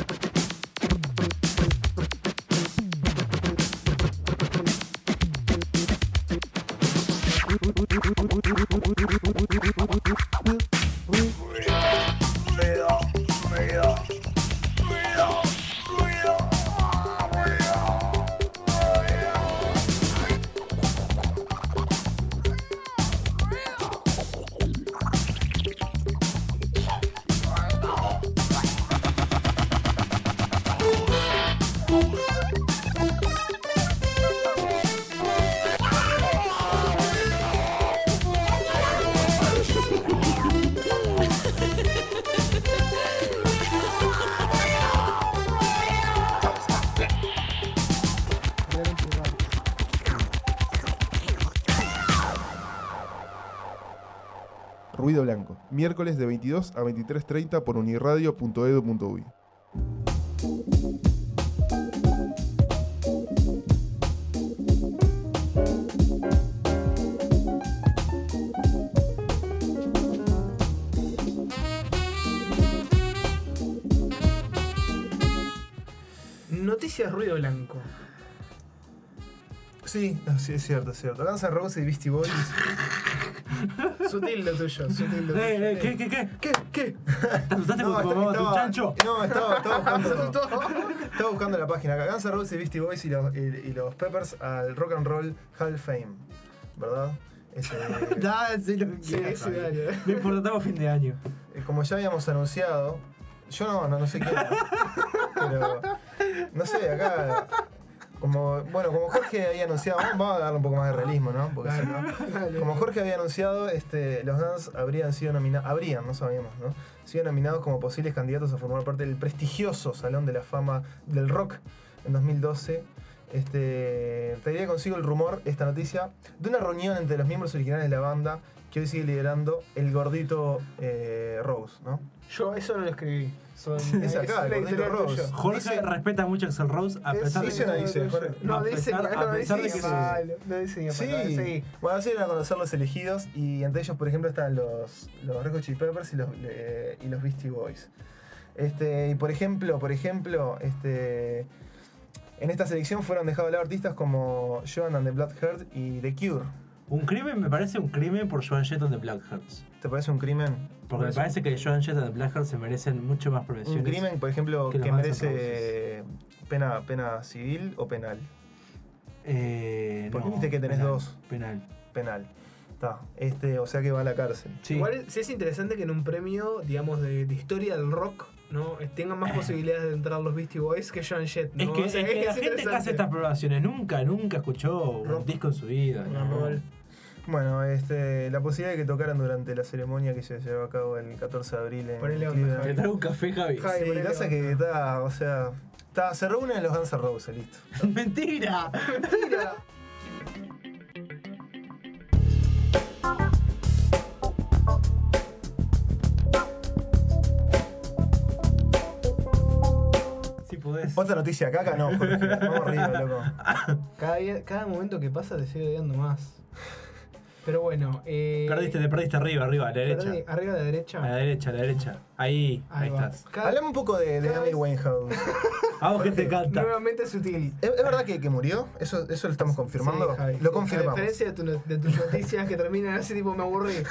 Ruido Blanco, miércoles de veintidós a veintitrés treinta por uniradio punto edu punto uy. Noticias Ruido Blanco. Sí, sí, es cierto, es cierto. Guns N' Roses y Beastie Boys. Sutil lo tuyo, sutil lo tuyo. Eh, eh, ¿qué, qué, qué? ¿Qué? ¿Qué? ¿Te asustaste No, con tu está- mamá, tu estaba- chancho? No, estaba, estaba buscando. Estaba buscando la página acá. Guns N' Roses y Beastie Boys y los, y, y los Peppers al Rock and Roll Hall of Fame. ¿Verdad? Este, Da, sí, lo que Sí, quieras. sí, dale. No importa, estamos fin de año. eh, como ya habíamos anunciado, yo no, no, no sé quién, pero no sé, acá. Como, bueno, como Jorge había anunciado, vamos a darle un poco más de realismo, ¿no? Porque si no- como Jorge había anunciado, este, los Guns habrían sido nominados, habrían, no sabíamos, ¿no? Sido nominados como posibles candidatos a formar parte del prestigioso Salón de la Fama del Rock en dos mil doce. Este, traería consigo el rumor, esta noticia, de una reunión entre los miembros originales de la banda que hoy sigue liderando el gordito eh, Rose, ¿no? Yo eso no lo escribí. Son, Es acá, el la gordito editorial Rose. tuya. Jorge Dice- respeta mucho a Axl Rose a Eh, pesar sí, de sí, no dice, Jorge. No a dice, pesar- no a pesar de dice que mal, no dice Sí, mal, sí. bueno, así van a conocer los elegidos y entre ellos, por ejemplo, están los, los Red Hot Chili Peppers y los, eh, y los Beastie Boys. Este, y por ejemplo, por ejemplo, este, en esta selección fueron dejados de lado artistas como Joan and the Blackheart y The Cure. un crimen, me parece un crimen por Joan Jett and the Blackhearts. ¿Te parece un crimen? Porque me parece que Joan Jett and the Blackhearts se merecen mucho más Un profesiones. crimen, por ejemplo, que los que Guns N' merece pena, pena civil o penal. Eh, ¿Por qué no, viste que tenés penal, dos? Penal. Penal. Está. Este, o sea que va a la cárcel. Sí. Igual sí es interesante que en un premio, digamos, de, de historia del rock, ¿no? tengan más posibilidades de entrar los Beastie Boys que Joan Jett, ¿no? Es que, O sea, es que la gente que interesante. hace estas probaciones nunca, nunca escuchó Rock. un disco en su vida. Rock ¿no? and roll. Bueno, este, la posibilidad de que tocaran durante la ceremonia que se llevó a cabo el catorce de abril en Ponele onda, Cleveland. Te traigo un café, Javi. Javi. Sí, ponele lo que pasa es que está, o sea, está, se reúnen en los Guns N' Roses, listo. ¡Mentira! Mentira. Si podés. Otra noticia caca, no, Jorge. Vamos arriba, loco. Cada, día- cada momento que pasa te sigue odiando más. Pero bueno, eh, Perdiste, te perdiste arriba, arriba, a la derecha. perdí, arriba a la derecha. A la derecha, a la derecha. Ahí, ahí, Ahí va. estás. Cada- Hablame un poco de, de cada Amy vez- Winehouse. A vos que te canta. Nuevamente sutil. ¿Es, es verdad que, que murió? ¿Eso, ¿Eso lo estamos confirmando? Sí, Javi. Lo A confirmamos. diferencia de, tu no- de tus noticias que terminan así tipo me aburrí.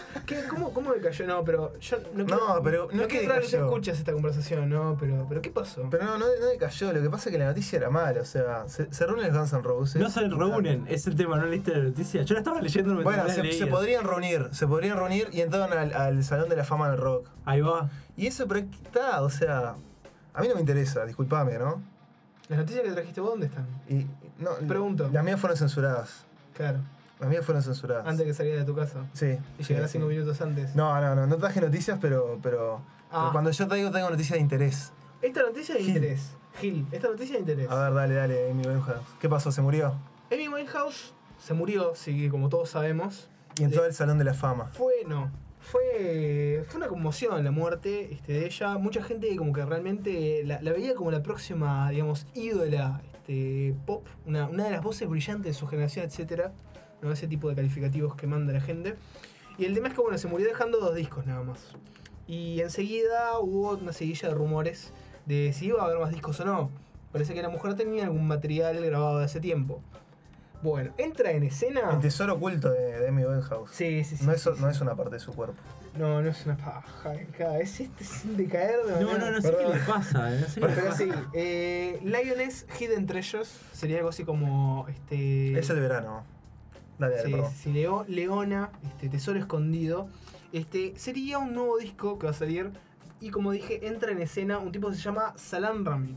¿Qué? ¿Cómo, ¿Cómo me cayó? No, pero yo no quiero, No, pero no no es que quiero entrar en decayó. escuchas esta conversación, ¿no? Pero, pero ¿qué pasó? Pero no, no, no decayó. Lo que pasa es que la noticia era mala. O sea, se, se reúnen los Guns N' Roses. No se reúnen, es el tema, no leíste la noticia. Yo la estaba leyendo mientras Bueno, la se, leías. se podrían reunir, se podrían reunir y entraron al, al Salón de la Fama del Rock. Ahí va. Y eso, pero está, o sea, a mí no me interesa, disculpame, ¿no? ¿Las noticias que trajiste vos dónde están? Y, no Pregunto. Las mías fueron censuradas. Claro. Las mías fueron censuradas. Antes de que saliera de tu casa. Sí. Y sí, llegarás sí. cinco minutos antes. No, no, no, no traje noticias, pero, pero, Ah. pero cuando yo traigo, traigo noticias de interés. Esta noticia de Gil. interés. Gil, esta noticia de interés. A ver, dale, dale, Amy Winehouse. ¿Qué pasó? ¿Se murió? Amy Winehouse se murió, sí, como todos sabemos. Y entró Le- al Salón de la Fama. Fue, no. Fue, fue una conmoción la muerte este, de ella. Mucha gente como que realmente la, la veía como la próxima, digamos, ídola este, pop. Una, una de las voces brillantes de su generación, etcétera. ¿No? Ese tipo de calificativos que manda la gente. Y el tema es que, bueno, se murió dejando dos discos nada más. Y enseguida hubo una seguilla de rumores de si iba a haber más discos o no. Parece que la mujer tenía algún material grabado de hace tiempo. Bueno, entra en escena... El tesoro oculto de, de Amy Winehouse. Sí, sí, sí. No es, sí, no es una parte de su cuerpo. No, no es una paja. Cada vez este sin decaer de No, manera- no, no sé qué Perdón. le pasa, eh, no sé qué le Pero pasa. sí, eh, Lioness Hidden Treasures sería algo así como. Este, Es el verano. Dale, dale, sí, perdón. sí, Leo- Leona, este, Tesoro Escondido. Este, sería un nuevo disco que va a salir. Y como dije, entra en escena un tipo que se llama Salam Rami.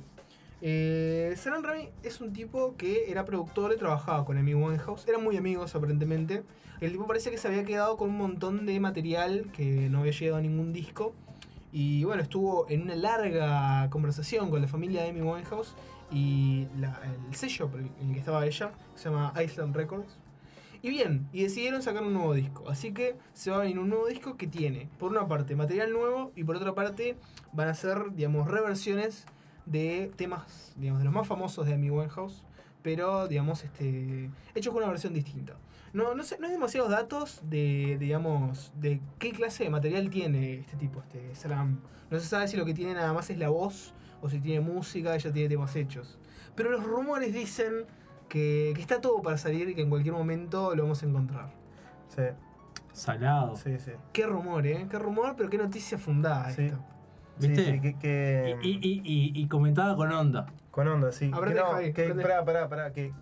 Eh, Salam Rami es un tipo que era productor y trabajaba con Amy Winehouse. Eran muy amigos aparentemente. El tipo parece que se había quedado con un montón de material que no había llegado a ningún disco. Y bueno, estuvo en una larga conversación con la familia de Amy Winehouse y la- el sello por el- en el que estaba ella, que se llama Island Records. Y bien, y decidieron sacar un nuevo disco. Así que se va a venir un nuevo disco que tiene, por una parte, material nuevo y por otra parte van a ser, digamos, reversiones de temas, digamos, de los más famosos de Amy Winehouse, pero, digamos, este, hechos con una versión distinta. No, no sé, no hay demasiados datos de, digamos, de qué clase de material tiene este tipo, este Salam. No se sabe si lo que tiene nada más es la voz o si tiene música, ella tiene temas hechos. Pero los rumores dicen que, que está todo para salir y que en cualquier momento lo vamos a encontrar. Sí. Salado. Sí, sí. Qué rumor, ¿eh? Qué rumor, pero qué noticia fundada Sí. esto. ¿Viste? Sí, sí, que, que- Y, y, y, y comentada con onda. Con onda, sí. Aprende, que no, Javi, que, aprende. pará, pará, pará, que...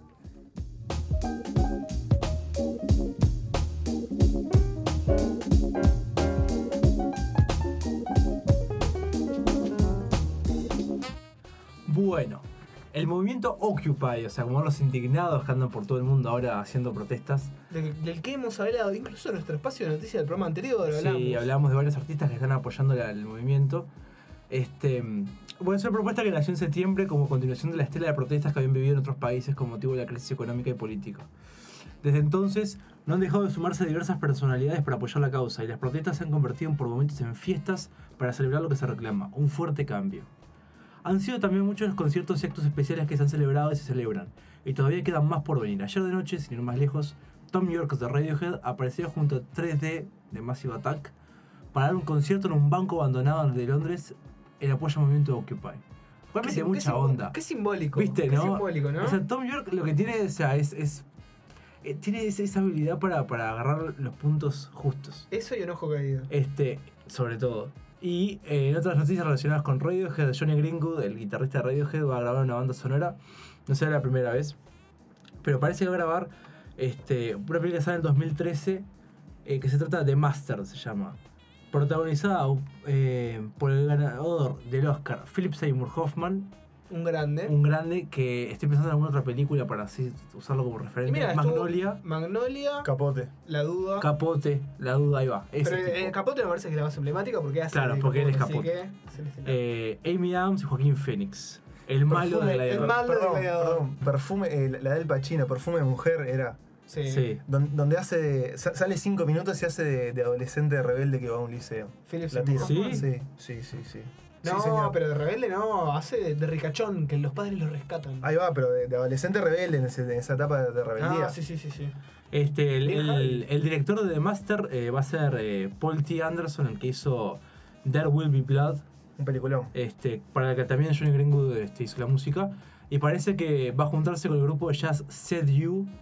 Bueno, el movimiento Occupy, o sea, como los indignados que andan por todo el mundo ahora haciendo protestas. Del, del que hemos hablado, incluso en nuestro espacio de noticias del programa anterior, hablamos. Sí, hablamos de varios artistas que están apoyando la- el movimiento. Este, bueno, es una propuesta que nació en septiembre como continuación de la estela de protestas que habían vivido en otros países con motivo de la crisis económica y política. Desde entonces, no han dejado de sumarse diversas personalidades para apoyar la causa y las protestas se han convertido por momentos en fiestas para celebrar lo que se reclama, un fuerte cambio. Han sido también muchos los conciertos y actos especiales que se han celebrado y se celebran, y todavía quedan más por venir. Ayer de noche, sin ir más lejos, Tom York de Radiohead apareció junto a tres D de Massive Attack para dar un concierto en un banco abandonado de Londres en apoyo al movimiento Occupy. Realmente Qué- mucha qué sim- onda. Qué simbólico. ¿Viste, qué no? simbólico, ¿no? O sea, Tom York lo que tiene, o sea, es, es eh, tiene esa esa habilidad para, para agarrar los puntos justos. Eso y un ojo caído. Este, sobre todo. Y eh, en otras noticias relacionadas con Radiohead, Johnny Greenwood, el guitarrista de Radiohead, va a grabar una banda sonora. No será la primera vez, pero parece que va a grabar este, una película que sale en el dos mil trece eh, que se trata de Master, se llama. Protagonizada eh, por el ganador del Oscar, Philip Seymour Hoffman. Un grande. Un grande que estoy pensando en alguna otra película para así usarlo como Y referente. mira, estuvo Magnolia, Magnolia, Capote. La Duda. Capote, La Duda, ahí va. Ese Pero tipo. eh, Capote me parece que es la más emblemática porque hace Claro, de porque él es así Capote. que es el estilo. Eh, Amy Adams y Joaquín Phoenix. El malo Perfume, de la el malo Perdón, de Gladiador. perdón. Perfume, eh, la del Pacino, Perfume de Mujer era... Sí. Sí. Don- donde hace de- sa- sale cinco minutos y hace de, de adolescente rebelde que va a un liceo. Philip La Seymour tira. Hoffman. Sí, sí, sí, sí. No, Sí, señor. pero de rebelde no, hace de, de ricachón, que los padres lo rescatan. Ahí va, pero de, de adolescente rebelde en, ese- en esa etapa de, de rebeldía. Ah, sí, sí, sí, sí. Este, el, Bien, el- Javi. el director de The Master eh, va a ser eh, Paul T. Anderson, el que hizo There Will Be Blood, Un peliculón. este, para el que también Johnny Greenwood este, hizo la música. Y parece que va a juntarse con el grupo de jazz Said You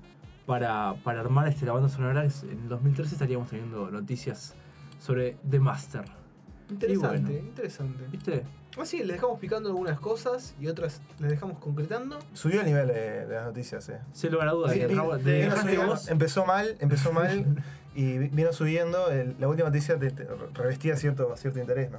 para, para armar este, la banda sonora. En el dos mil trece estaríamos teniendo noticias sobre The Master. Interesante, bueno, interesante. ¿Viste? Ah, sí, le dejamos picando algunas cosas y otras les dejamos concretando. Subió el nivel de, de las noticias, eh. Sin lugar a dudas. Sí, de, vi- de, vino de, subiendo, vos. empezó mal, empezó mal y vi- vino subiendo. El- la última noticia te, te revestía cierto, cierto interés, ¿no?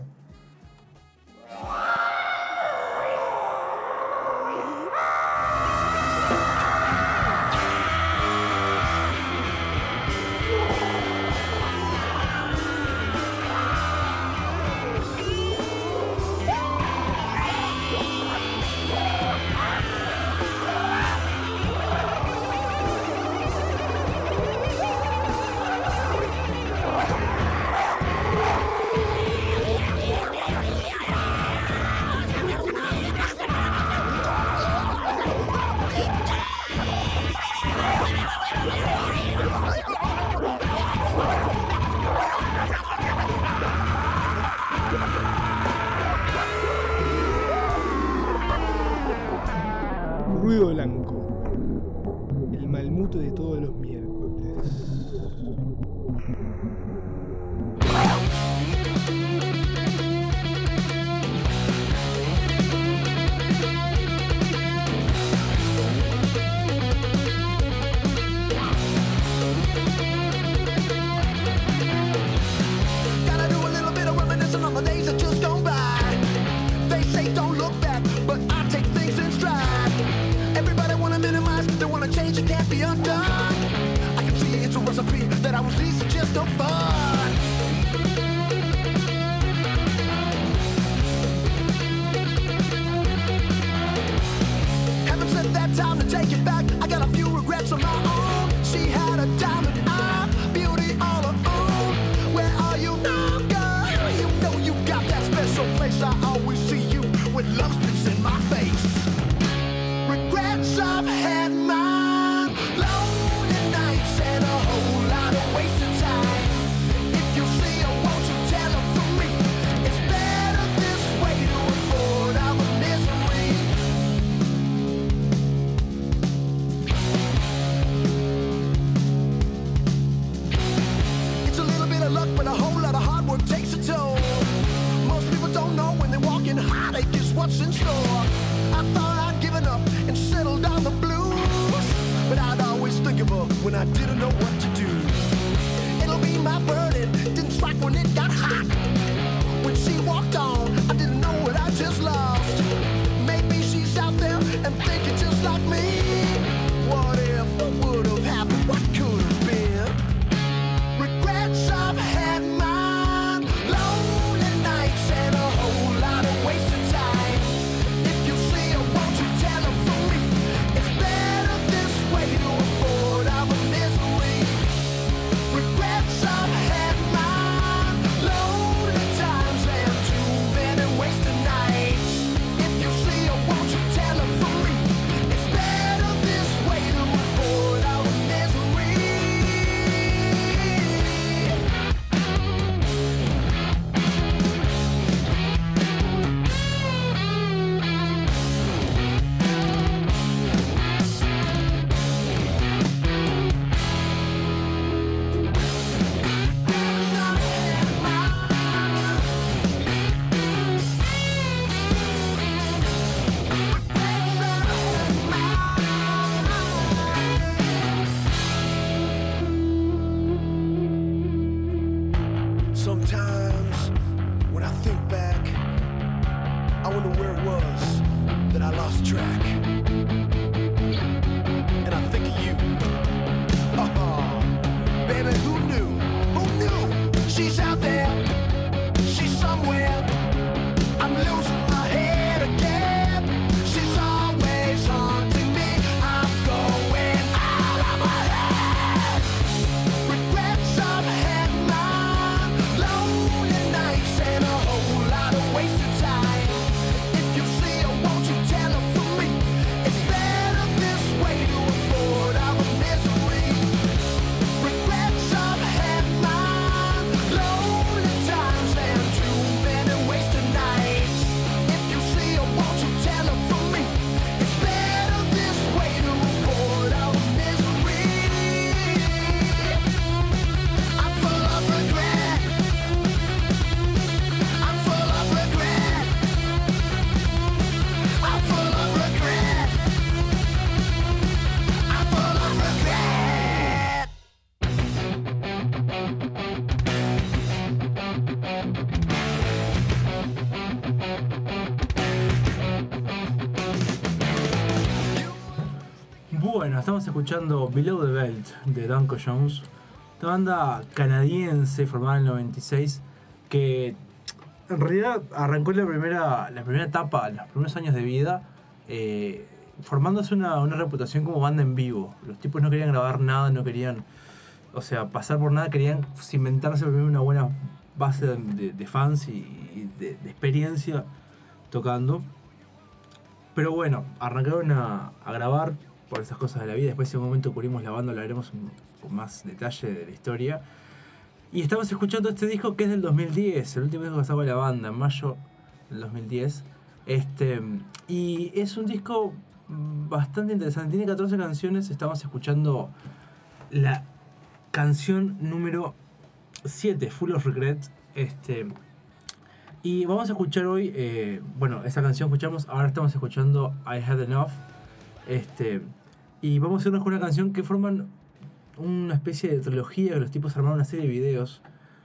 Ruido blanco. El malmute de todos los miércoles. Gotta do a little bit of reminiscing on the days that just gone by. They say don't look back, but I take things in stride. Everybody wanna minimize, they wanna change, it can't be undone. I can see it's a recipe that I was least just no fun. Haven't said that time to take it back. I got a few regrets of my own. She had a diamond eye, beauty all her own. Where are you now, girl? You know you got that special place. I always see you with love spits in my face. Regrets I've had mine, lonely nights and a whole lot of wasted time. If you see her, won't you tell her for me? It's better this way to avoid our misery. It's a little bit of luck, but a whole lot of hard work takes a toll. Most people don't know when they walk in heartache is what's in store. I thought I'd given up and settled on the blues, but I'd always think of her when I didn't know what to do. It'll be my burden, didn't strike when it got hot. When she walked on, I didn't know what I just lost. Maybe she's out there and thinking just like me. What if, what would have happened, what could have been? Regrets I've had mine, lonely nights and a whole lot of wasted time. If you see her, won't you tell her for me? It's better this way to avoid our misery. Regrets I've had mine, lonely times and too many wasted nights. If you see her, won't you tell her for me? It's better this way to avoid our misery. Sometimes, when I think back, I wonder where it was that I lost track. And I think of you. Oh, baby, who knew? Who knew? She's out there. She's somewhere. I'm losing my head again. She's always haunting me. I'm going out of my head. Regrets I've had mine, lonely nights and a whole lot of wasted time. If you see her, won't you tell her for me? It's better this way to avoid our misery. Regrets I've had mine, lonely Bueno, estamos escuchando Below the Belt de Danko Jones, una banda canadiense formada en el noventa y seis que en realidad arrancó la primera, la primera etapa, los primeros años de vida, eh, formándose una, una reputación como banda en vivo. Los tipos no querían grabar nada, no querían, o sea, pasar por nada, querían cimentarse primero una buena base de, de, de fans y, y de, de experiencia tocando. Pero bueno, arrancaron a, a grabar por esas cosas de la vida. Después en un momento cubrimos la banda, hablaremos con más detalle de la historia. Y estamos escuchando este disco que es del dos mil diez, el último disco que sacó la banda, en mayo del dos mil diez. Este, y es un disco bastante interesante, tiene catorce canciones. Estamos escuchando la canción número siete, Full of Regret. Este, y vamos a escuchar hoy, eh, bueno, esa canción escuchamos, ahora estamos escuchando I Had Enough. Este, y vamos a irnos con una canción que forman una especie de trilogía, que los tipos armaron una serie de videos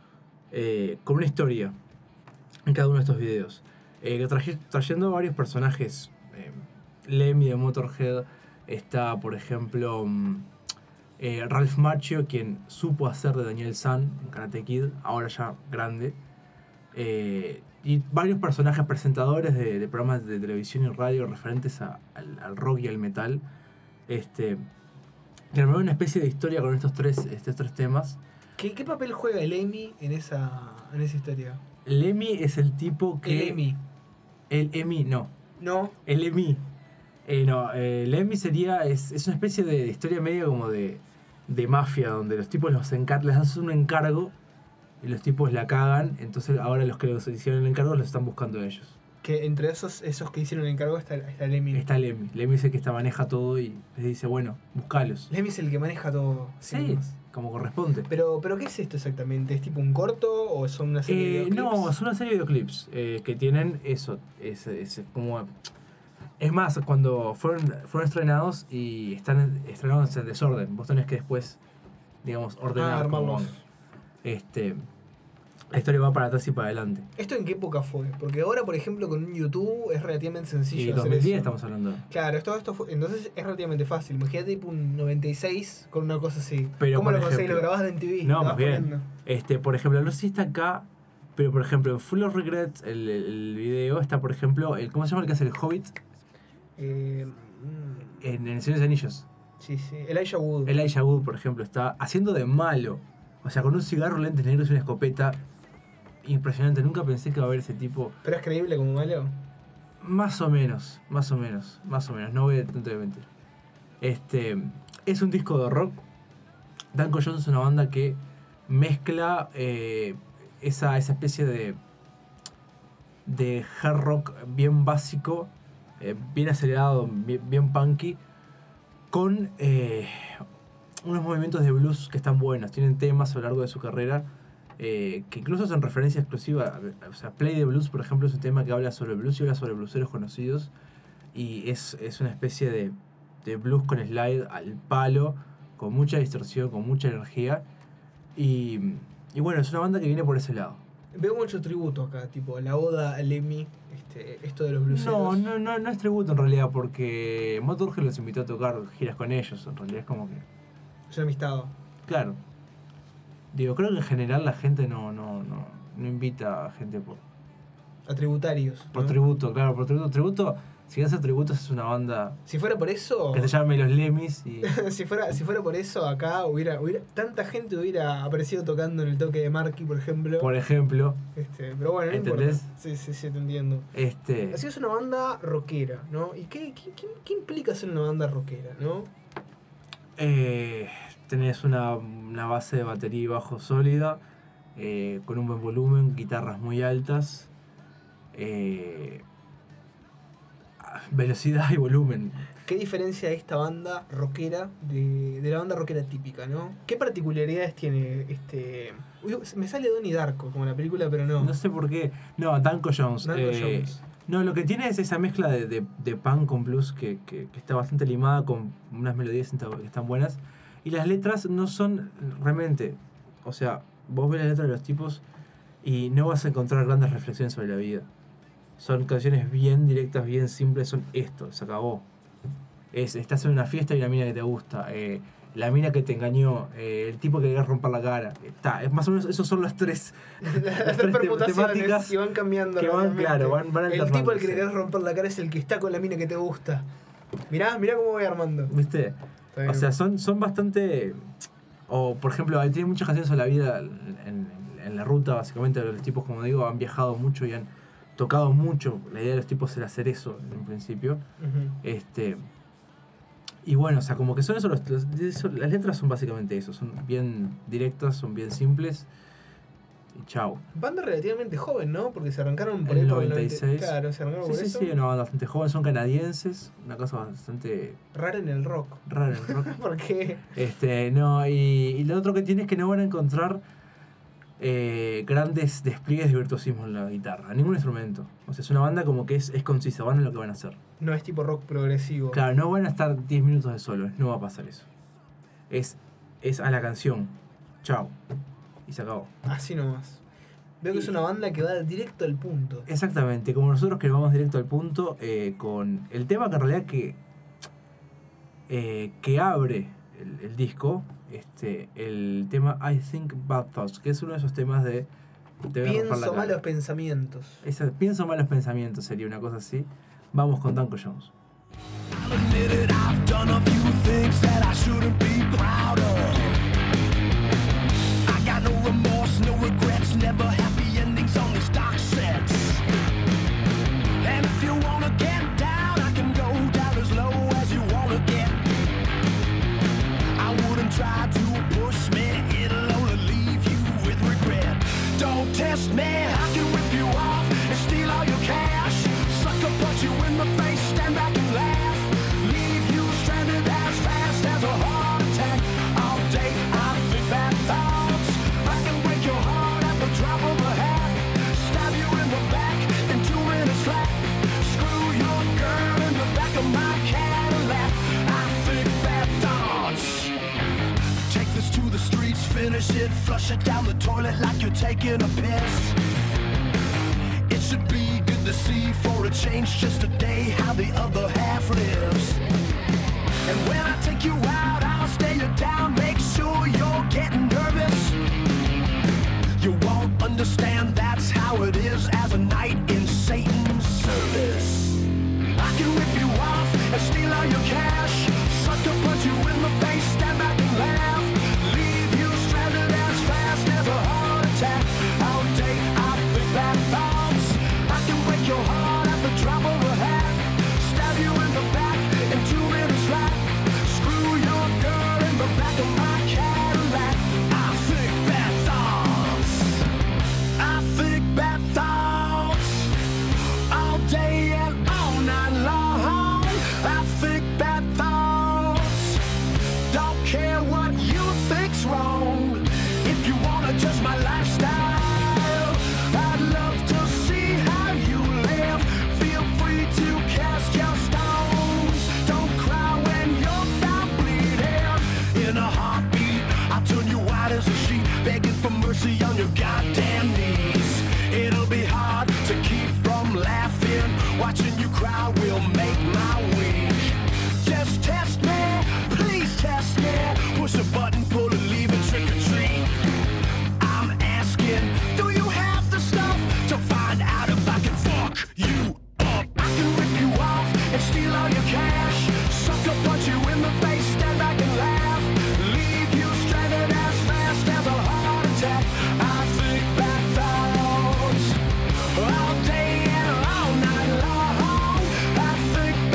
eh, con una historia en cada uno de estos videos, eh, que traje, trayendo varios personajes. eh, Lemmy de Motorhead, está por ejemplo eh, Ralph Macchio, quien supo hacer de Daniel San en Karate Kid, ahora ya grande, eh, y varios personajes presentadores de, de programas de televisión y radio referentes a, al, al rock y al metal, este, que armaron una especie de historia con estos tres, estos tres temas. ¿Qué, ¿Qué papel juega el Lemmy en esa, en esa historia? Lemmy es el tipo que... El Lemmy. El Lemmy, no. No. El Lemmy. Eh, no, eh, Lemmy sería... Es, es una especie de historia medio como de, de mafia, donde los tipos los encar- les hacen un encargo y los tipos la cagan, entonces ahora los que los hicieron el encargo los están buscando ellos. Que entre esos, esos que hicieron el encargo está, está Lemmy. Está Lemmy. Lemmy es el que está, maneja todo y les dice, bueno, buscalos. Lemmy es el que maneja todo. Sí, como corresponde. Pero, pero ¿qué es esto exactamente? ¿Es tipo un corto o son una serie de Eh, videoclips? no, son una serie de videoclips eh, que tienen eso, es, es como... Es más, cuando fueron, fueron estrenados y están estrenados en desorden, vos tenés que después, digamos, ordenar. Ah, como, armarlos. este, la historia va para atrás y para adelante. ¿Esto en qué época fue? Porque ahora, por ejemplo, con un YouTube es relativamente sencillo Y hacer dos mil diez eso. estamos hablando. Claro, esto, esto fue, entonces es relativamente fácil. Imagínate tipo un noventa y seis con una cosa así. Pero, ¿Cómo por lo conseguís? ejemplo- ¿Lo grabás de M T V? No, ¿Lo más vas bien. poniendo? Este, por ejemplo, no sé si está acá, pero por ejemplo, en Full of Regrets, el, el, el video, está por ejemplo, el, ¿cómo se llama el que hace el Hobbit? Eh, mm, En, en El Señor de los Anillos. sí, sí. Elijah Wood. Elijah Wood, por ejemplo, está haciendo de malo. O sea, con un cigarro, lentes negros y una escopeta. Impresionante. Nunca pensé que iba a haber ese tipo. ¿Pero es creíble como malo? Más o menos, más o menos, más o menos. No voy a tanto de mentir. Este, es un disco de rock. Danko Jones es una banda que mezcla eh, esa, esa especie de, de hard rock bien básico, eh, bien acelerado, bien, bien punky, con eh, unos movimientos de blues que están buenos. Tienen temas a lo largo de su carrera eh, que incluso son referencia exclusiva. O sea, Play the Blues, por ejemplo, es un tema que habla sobre el blues y habla sobre blueseros conocidos. Y es, es una especie de, de blues con slide al palo, con mucha distorsión, con mucha energía. Y, y bueno, es una banda que viene por ese lado. Veo mucho tributo acá, tipo la oda a Lemmy, este, esto de los blueseros. No, no, no, no es tributo en realidad, porque Motorhead los invitó a tocar giras con ellos. En realidad es como que... Es una amistad. Claro. Digo, creo que en general la gente no, no, no, no invita a gente por, A tributarios. por ¿no? tributo, claro, por tributo. Tributo, si hace tributos es una banda Si fuera por eso. que se llame Los Lemmys y... si fuera si fuera por eso, acá hubiera, hubiera tanta gente hubiera aparecido tocando en el toque de Marky, por ejemplo. Por ejemplo, Este, pero bueno, no ¿entendés? importa. Sí, sí, sí, te entiendo. este... Así es una banda rockera, ¿no? ¿Y qué, qué, qué, qué implica ser una banda rockera, no? Eh, tenés una, una base de batería y bajo sólida, eh, con un buen volumen, guitarras muy altas, eh, velocidad y volumen. ¿Qué diferencia esta banda rockera de, de la banda rockera típica, no? ¿Qué particularidades tiene este...? Uy, me sale Donnie Darko como la película, pero no. No sé por qué. No, Danko Jones. Danko eh, Jones. No, lo que tiene es esa mezcla de, de, de punk con blues que, que, que está bastante limada, con unas melodías que están buenas. Y las letras no son realmente... O sea, vos ves las letras de los tipos y no vas a encontrar grandes reflexiones sobre la vida. Son canciones bien directas, bien simples, son esto, se acabó. Es, estás en una fiesta y una mina que te gusta. Eh, la mina que te engañó. Eh, el tipo que querés romper la cara. Está, es más o menos, esos son las tres, Las las tres tres te- permutaciones temáticas y van cambiando. que van, realmente. claro, van, van El tipo al que le alternándose. querés romper la cara es el que está con la mina que te gusta. Mirá, mirá cómo voy armando. ¿Viste? Está bien. O sea, son, son bastante... O, por ejemplo, ahí tiene muchas canciones sobre la vida en, en la ruta, básicamente. Los tipos, como digo, han viajado mucho y han tocado mucho. La idea de los tipos era hacer eso, en un principio. Ujú. Este... Y bueno, o sea, como que son eso, los, los- eso- las letras son básicamente eso. Son bien directas, son bien simples. Y chao. Banda relativamente joven, ¿no? Porque se arrancaron por En ahí el por el noventa y seis. Claro, se arrancaron Sí, por sí, eso. sí, una banda bastante joven. Son canadienses. Una cosa bastante Raro en el rock. rara en el rock. ¿Por qué? Este, no, y, y lo otro que tiene es que no van a encontrar eh, grandes despliegues de virtuosismo en la guitarra, ningún instrumento. O sea, es una banda como que es, es concisa, van a lo que van a hacer. No es tipo rock progresivo. Claro, no van a estar diez minutos de solo, no va a pasar eso. Es, es a la canción, chao, y se acabó. Así nomás. Veo que es una banda que va directo al punto. Exactamente, como nosotros que vamos directo al punto eh, con el tema que en realidad que, eh, que abre el, el disco, este, el tema I Think Bad Thoughts, que es uno de esos temas de te voy a romper la Pienso cara. malos pensamientos. Esa- pienso malos pensamientos, sería una cosa así. Vamos con Danko Jones. admit it, I've done a few things that I shouldn't be proud of. I got no remorse, no regrets, never happy endings, only stock sets. And if you wanna get down, I can go down as low as you wanna get. I wouldn't try to push me, it'll only leave you with regret. Don't test me, I can whip you off and steal all your cash. Sucker punch you in the face, stand back and laugh. Leave you stranded as fast as a heart attack. All day I think bad thoughts. I can break your heart at the drop of a hat. Stab you in the back in two minutes flat. Screw your girl in the back of my Cadillac. I think bad thoughts. Take this to the streets, finish it, flush it down the toilet like you're taking a piss. It should be good to see for a change just a day how the other half lives. And when I take you out, I'll stay you down, make sure you're getting nervous. You won't understand that's how it is as a knight in Satan's service. I can rip you off and steal all your cash. Sucker punch you in the face, stand back and laugh. Leave you stranded as fast as a heart attack. All day I think bad thoughts. I can break your heart at the drop of a hat. Stab you in the back in two minutes flat. Screw your girl in the back of my Cadillac. I think bad thoughts. I think bad thoughts. All day and all night long. I think bad thoughts. Don't care what you think's wrong. If you wanna judge my lifestyle, I'd love to see how you live. Feel free to cast your stones. Don't cry when you're found bleeding. In a heartbeat, I'll turn you white as a sheet, begging for mercy on your goddamn knees. It'll be hard to keep from laughing. Watching you cry will make my week. Just test me, please test me. Push a button, pull a lever, trick or treat. I'm asking, do you have the stuff to find out if I can fuck you up? I can rip you off and steal all your cash. Sucker punch you in the face, stand back and laugh. Leave you stranded as fast as a heart attack. I think bad thoughts all day and all night long. I think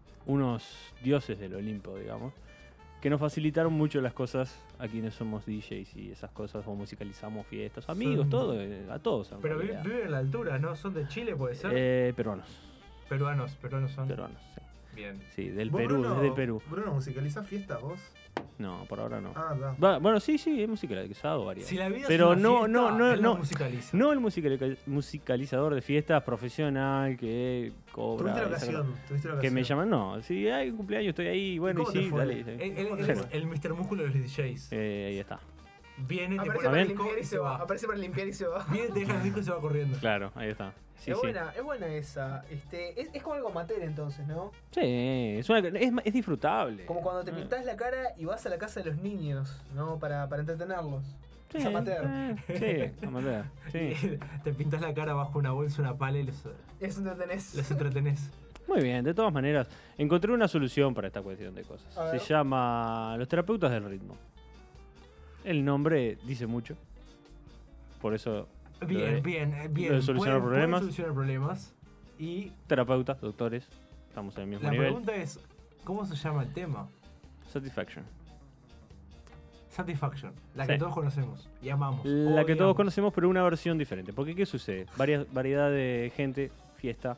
unos dioses del Olimpo, digamos, que nos facilitaron mucho las cosas a quienes somos D Js y esas cosas, o musicalizamos fiestas, amigos, Son- todo, eh, a todos. en Pero vi- realidad. viven a la altura, ¿no? ¿Son de Chile, puede ser? Eh, peruanos. Peruanos, peruanos son. Peruanos, sí. Bien. Sí, del ¿Vos, Perú, Bruno, desde el Perú. Bruno, ¿musicalizás fiestas vos? No, por ahora no. Ah, da. Va- bueno, sí, sí, he musicalizado varias. Si la vida es Pero una no, fiesta, no, no, él la no, musicaliza. no el musicalica- musicalizador de fiestas profesional que cobra. ¿Tuviste la esa ocasión? cosa. ¿Tuviste la Que ocasión? me llaman, no. Si hay un cumpleaños, estoy ahí, bueno, y cómo te sí, fue? dale. Él, sí. él- él Bueno, es el mister Músculo de los D Js. eh, ahí está. Viene, te Aparece pone para el disco limpiar y y se va. Aparece para limpiar y se va. Viene, te deja el disco y se va corriendo. Claro, ahí está. Sí, es sí. buena, es buena esa. Este, es, es como algo amateur entonces, ¿no? Sí, es, una- es, es disfrutable. Como cuando te Eh, pintás la cara y vas a la casa de los niños, ¿no? Para, para entretenerlos. Sí, es amateur. eh, sí, amateur. Sí. Te pintas la cara bajo una bolsa, una pala y los, Eso entretenés. los entretenés. Muy bien, de todas maneras, encontré una solución para esta cuestión de cosas. A Se ver. llama Los Terapeutas del Ritmo. El nombre dice mucho. Por eso. lo Bien, de- bien, eh, bien. lo de solucionar Pueden- problemas. pueden solucionar problemas. Y Terapeutas, doctores, estamos en el mismo la nivel. pregunta es, ¿cómo se llama el tema? Satisfaction. Satisfaction, la Sí. que todos conocemos y amamos. La que todos odiamos. conocemos, pero una versión diferente. Porque, ¿qué sucede? Varias, variedad de gente, fiesta.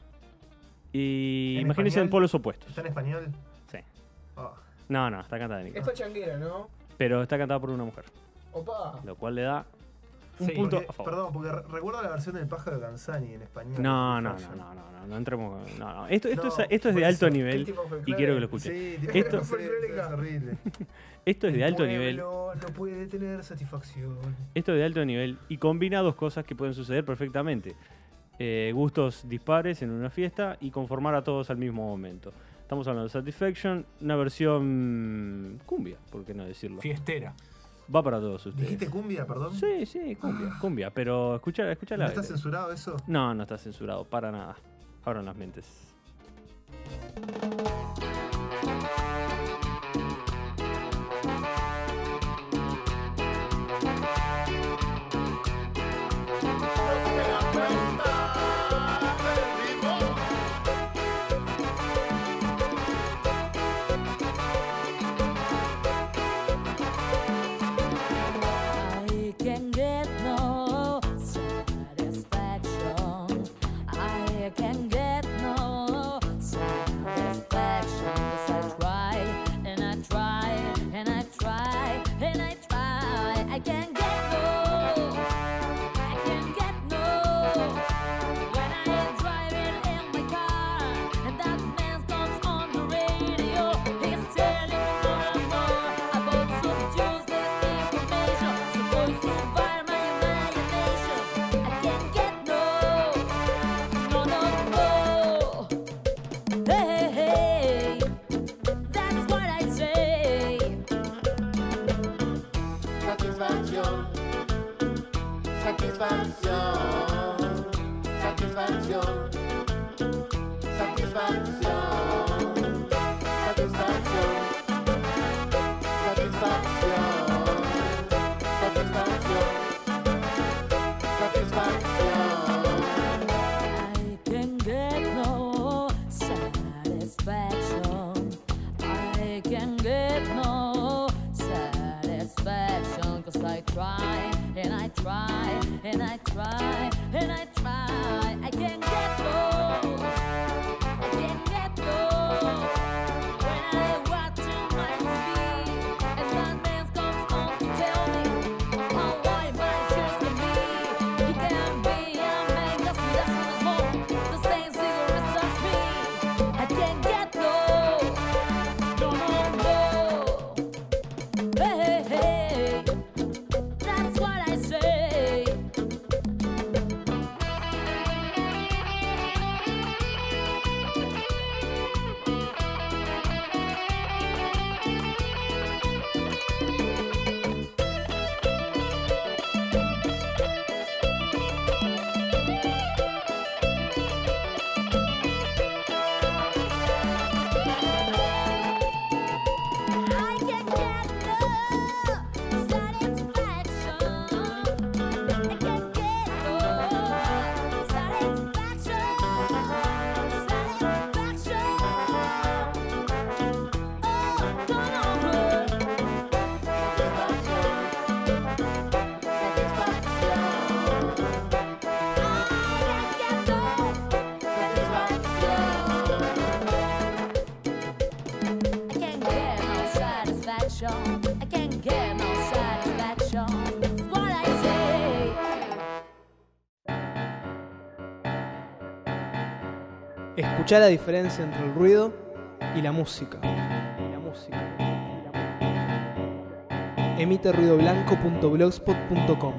Y ¿En imagínense en español? polos opuestos. ¿Está en español? Sí. Ah. No, no, está cantada en Es inglés. pachanguera, ¿no? Pero está cantada por una mujer. Opa. Lo cual le da un Sí, punto Porque- a favor. Perdón, porque re- recuerdo la versión del pájaro Canzani en español. No, no, no, Fashion. no, no, no, no entremos. No, no. Esto, esto, No, es, esto es de por alto eso. nivel ¿Qué tipo de y folclore? quiero que lo escuchen. Sí, tipo, Esto- no sé, es horrible. Esto es de El alto nivel. pueblo no puede tener satisfacción. Esto es de alto nivel y combina dos cosas que pueden suceder perfectamente. Eh, gustos dispares en una fiesta y conformar a todos al mismo momento. Estamos hablando de Satisfaction, una versión cumbia, ¿por qué no decirlo? Fiestera. Va para todos ustedes. ¿Dijiste cumbia, perdón? Sí, sí, cumbia, cumbia, pero escucha, escucha ¿No la. está censurado eso? No, no está censurado, para nada. Abran las mentes. I can get no satisfaction. I can get no satisfaction. 'Cause I try and I try and I try and I try. I can get no. I can get no. When I am driving in my car and that man comes on the radio, he's telling me more and more about some useless information supposed to fire my imagination. I can't get no, no, no, no. Hey, hey, hey, that's what I say. Satisfaction, satisfaction, satisfaction, satisfaction, satisfaction, satisfaction, satisfaction, satisfaction. I can get no satisfaction. I can get no satisfaction. 'Cause I try and I try and I try and I try. I can't get no. I can't get no. When I watch my T V and that man comes on to tell me how white my shoes can be. He can be a man just with us in his home, the same cigarettes as me. I can't get no, no, no, no. Hey, hey, hey, that's what I say. satisfaction. I can't get no satisfaction. That's what I say. Escuchá la diferencia entre el ruido y la música. Y la música. emite ruido blanco punto blogspot punto com.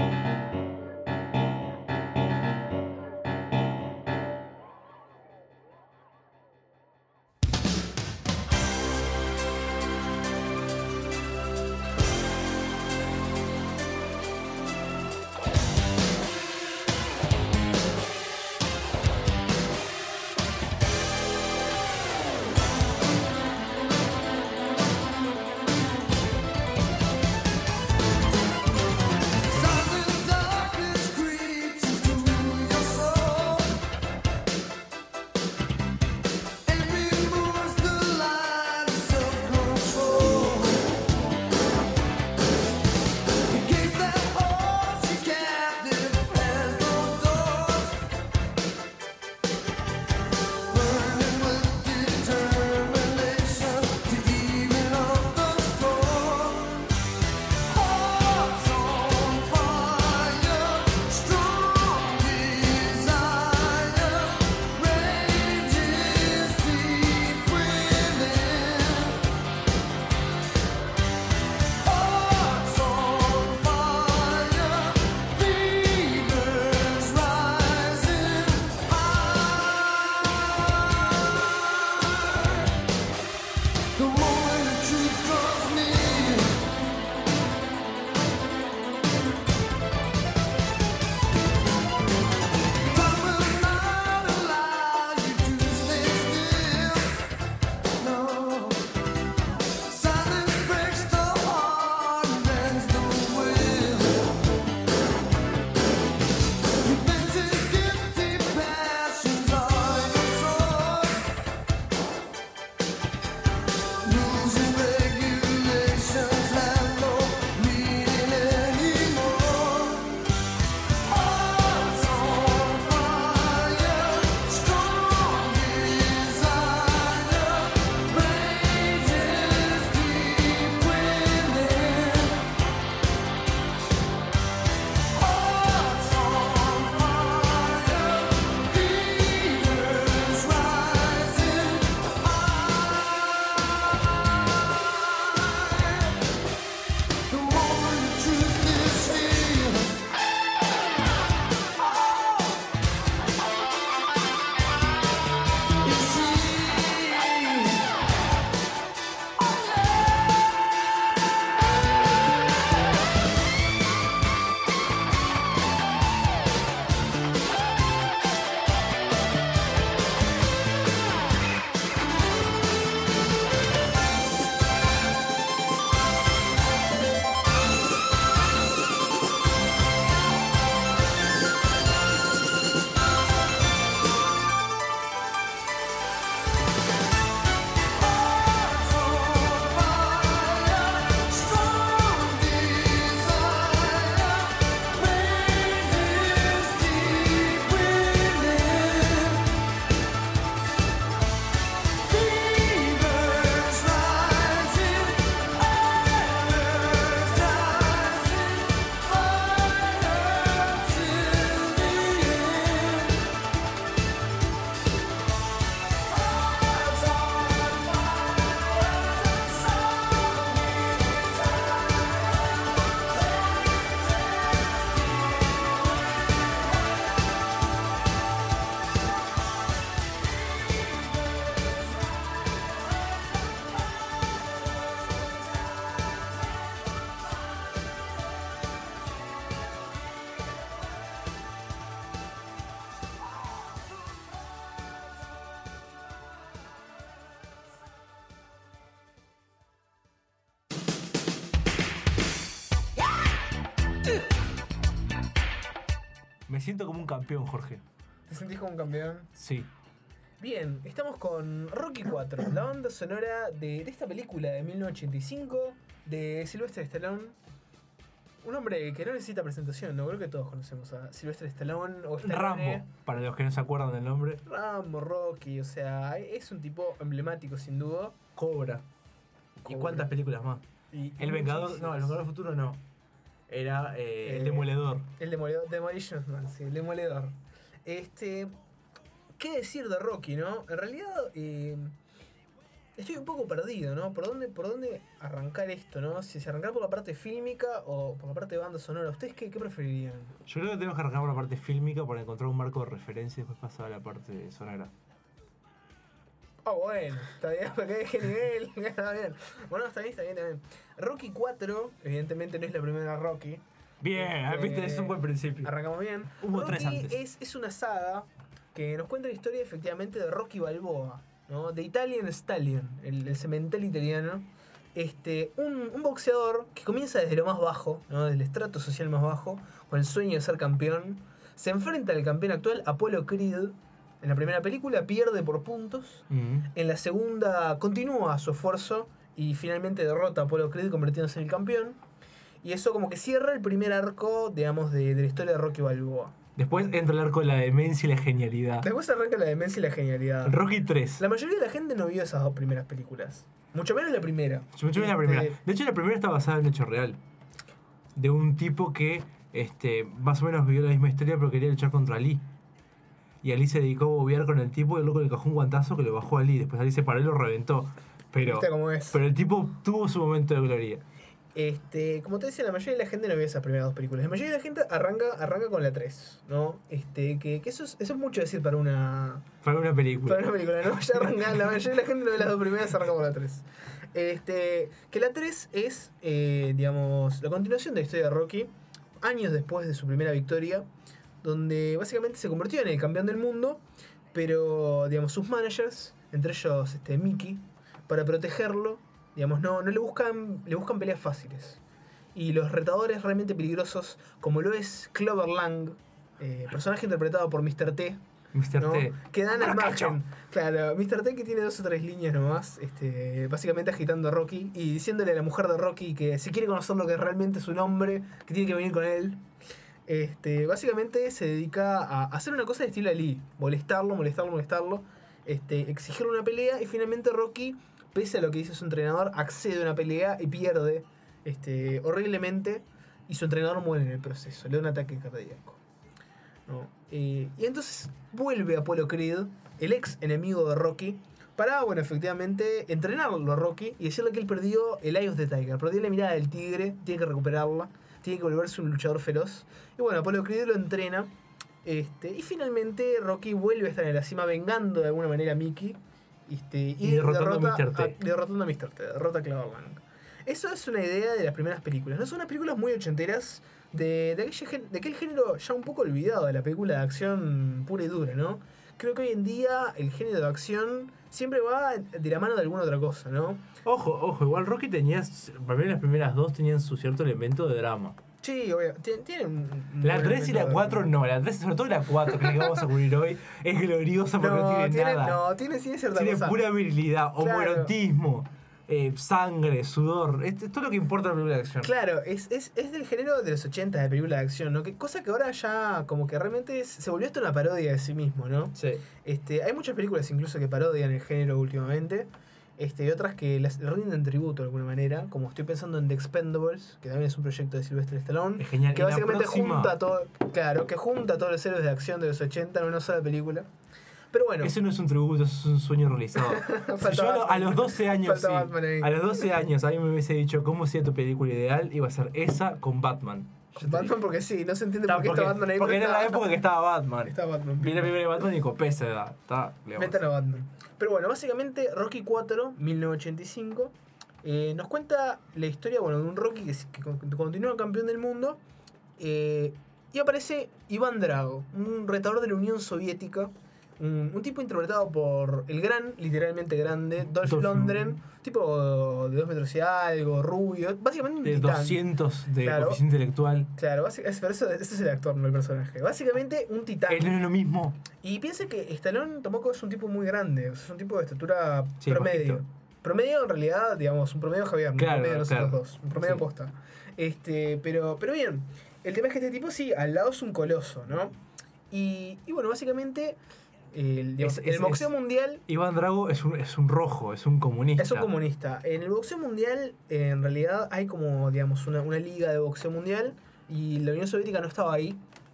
Me siento como un campeón, Jorge. ¿Te sentís como un campeón? Sí. Bien, estamos con Rocky cuatro, la banda sonora de, de esta película de mil novecientos ochenta y cinco de Sylvester Stallone. Un hombre que no necesita presentación, no creo que todos conocemos a Sylvester Stallone o Stallone. Rambo, para los que no se acuerdan del nombre. Rambo, Rocky, o sea, es un tipo emblemático sin duda. Cobra. ¿Y cuántas películas más? Y- El Vengador, no, el Vengador del Futuro no. Era eh, el Demoledor. El Demoledor, Demolition Man, sí, el Demoledor. Este, ¿qué decir de Rocky, no? En realidad, eh, estoy un poco perdido, ¿no? ¿Por dónde, por dónde arrancar esto, no? Si se arrancar por la parte fílmica o por la parte de banda sonora. ¿Ustedes qué, qué preferirían? Yo creo que tenemos que arrancar por la parte fílmica para encontrar un marco de referencia y después pasar a la parte sonora. Ah, bueno, está bien, porque de qué nivel, está bien. Bueno, está bien, está bien, está bien. Rocky cuatro, evidentemente no es la primera Rocky. Bien, Este, viste, es un buen principio. Arrancamos bien. Hubo Rocky tres antes. Es, es una saga que nos cuenta la historia efectivamente de Rocky Balboa, ¿no? De Italian Stallion, el, el cemental italiano. Este, un, un boxeador que comienza desde lo más bajo, ¿no? Del estrato social más bajo, con el sueño de ser campeón. Se enfrenta al campeón actual, Apollo Creed. En la primera película pierde por puntos. Mm. En la segunda continúa su esfuerzo y finalmente derrota a Apollo Creed convirtiéndose en el campeón. Y eso como que cierra el primer arco, digamos, de, de la historia de Rocky Balboa. Después entra el arco de la demencia y la genialidad. Después arranca la demencia y la genialidad. Rocky tres. La mayoría de la gente no vio esas dos primeras películas. Mucho menos la primera. Mucho menos la Este, primera. De hecho, la primera está basada en un hecho real. De un tipo que este, más o menos vivió la misma historia pero quería luchar contra Ali. Y Ali se dedicó a bobear con el tipo y el loco le cajó un guantazo que lo bajó a Ali. Después Ali se paró y lo reventó. Pero, ¿Viste cómo es? pero el tipo tuvo su momento de gloria. Este, como te decía, la mayoría de la gente no vio esas primeras dos películas. La mayoría de la gente arranca, arranca con la tres, ¿no? Este, que, que eso, es, eso es mucho decir para una, Para una película. para una película, ¿no? Ya arranca, la mayoría de la gente no ve las dos primeras, arranca por la tres. Este, que la tres es, eh, digamos, la continuación de la historia de Rocky, años después de su primera victoria, donde básicamente se convirtió en el campeón del mundo, pero, digamos, sus managers, entre ellos este, Mickey, para protegerlo, digamos, no, no le buscan, le buscan peleas fáciles. Y los retadores realmente peligrosos, como lo es Clover Lang, eh, personaje interpretado por mister T, mister ¿no? T. Que dan al Bracacho. margen. Claro, mister T que tiene dos o tres líneas nomás, este, básicamente agitando a Rocky y diciéndole a la mujer de Rocky que si quiere conocer lo que realmente es su nombre, que tiene que venir con él. Este, básicamente se dedica a hacer una cosa de estilo Ali, molestarlo, molestarlo, molestarlo, este, exigirle una pelea y finalmente Rocky, pese a lo que dice su entrenador, accede a una pelea y pierde este, horriblemente y su entrenador muere en el proceso, le da un ataque cardíaco. ¿No? Eh, y entonces vuelve Apollo Creed, el ex enemigo de Rocky, para, bueno, efectivamente entrenarlo a Rocky y decirle que él perdió el Eye of the Tiger, perdió la mirada del tigre, tiene que recuperarla, tiene que volverse un luchador feroz. Y bueno, Apollo Creed lo entrena. Este, y finalmente Rocky vuelve a estar en la cima vengando de alguna manera a Mickey. Este, y, Y derrotando a derrota mister T. a- derrotando a mister T. Derrota a Clover Lang. Eso es una idea de las primeras películas. ¿No? Son unas películas muy ochenteras de, de, aquella gen- de aquel género ya un poco olvidado de la película de acción pura y dura, ¿no? Creo que hoy en día el género de acción siempre va de la mano de alguna otra cosa, ¿no? Ojo, ojo, igual Rocky tenía, para mí las primeras dos tenían su cierto elemento de drama. Sí, obvio, tiene, tiene un, un La buen tres y la elemento de- cuatro no, la tres, sobre todo la cuatro, que es la que vamos a cubrir hoy, es gloriosa porque no, tiene, tiene, nada. no, tiene, tiene cierta Tiene cosa. pura virilidad, Claro. homoerotismo, eh, sangre, sudor, es, es todo lo que importa en la película de acción. Claro, es, es, es del género de los ochenta de película de acción, ¿no? Que, cosa que ahora ya como que realmente es- se volvió esto una parodia de sí mismo, ¿no? Sí. Este, hay muchas películas incluso que parodian el género últimamente. Este, y otras que las le rinden tributo de alguna manera, como estoy pensando en The Expendables, que también es un proyecto de Sylvester Stallone, Es genial. que Y la básicamente próxima- junta todo, claro, que junta a todos los héroes de acción de los ochenta en una sola película. Pero bueno, Eso no es un tributo, eso es un sueño realizado. Si Falta yo a, lo- a Batman. los doce años, Falta sí, Batman ahí. a los doce años a mí me hubiese dicho cómo sería tu película ideal, iba a ser esa con Batman. Batman porque sí, no se entiende Está, por qué porque está Batman ahí. porque pero era la está- época que estaba Batman. está Batman. Viene primero Batman y copé esa edad. Está, le vamos a Metan a Batman. Pero bueno, básicamente Rocky cuatro, mil novecientos ochenta y cinco, eh, nos cuenta la historia, bueno, de un Rocky que, que con- continúa campeón del mundo. eh, y aparece Iván Drago, un retador de la Unión Soviética. Un, un tipo interpretado por el gran, literalmente grande, Dolph Dolph Lundgren. Tipo de dos metros y algo, rubio. Básicamente un de titán. doscientos de Claro. coeficiente intelectual. Claro, básic- es- pero eso, ese es el actor, no el personaje. Básicamente un titán. Él no es lo mismo. Y piensa que Stallone tampoco es un tipo muy grande, o sea, es un tipo de estatura Sí, promedio. bajito. Promedio en realidad, digamos, un promedio Javier, no Claro, un promedio de nosotros claro. dos, un promedio Sí. posta. Este, pero, pero bien, el tema es que este tipo sí, al lado es un coloso, ¿no? Y, y bueno, básicamente El, digamos, Es- en el es- boxeo es- mundial Iván Drago es un, es un rojo, es un comunista. es un comunista. En el boxeo mundial, eh, en realidad, hay como, digamos, una, una liga de boxeo mundial y la Unión Soviética no estaba ahí.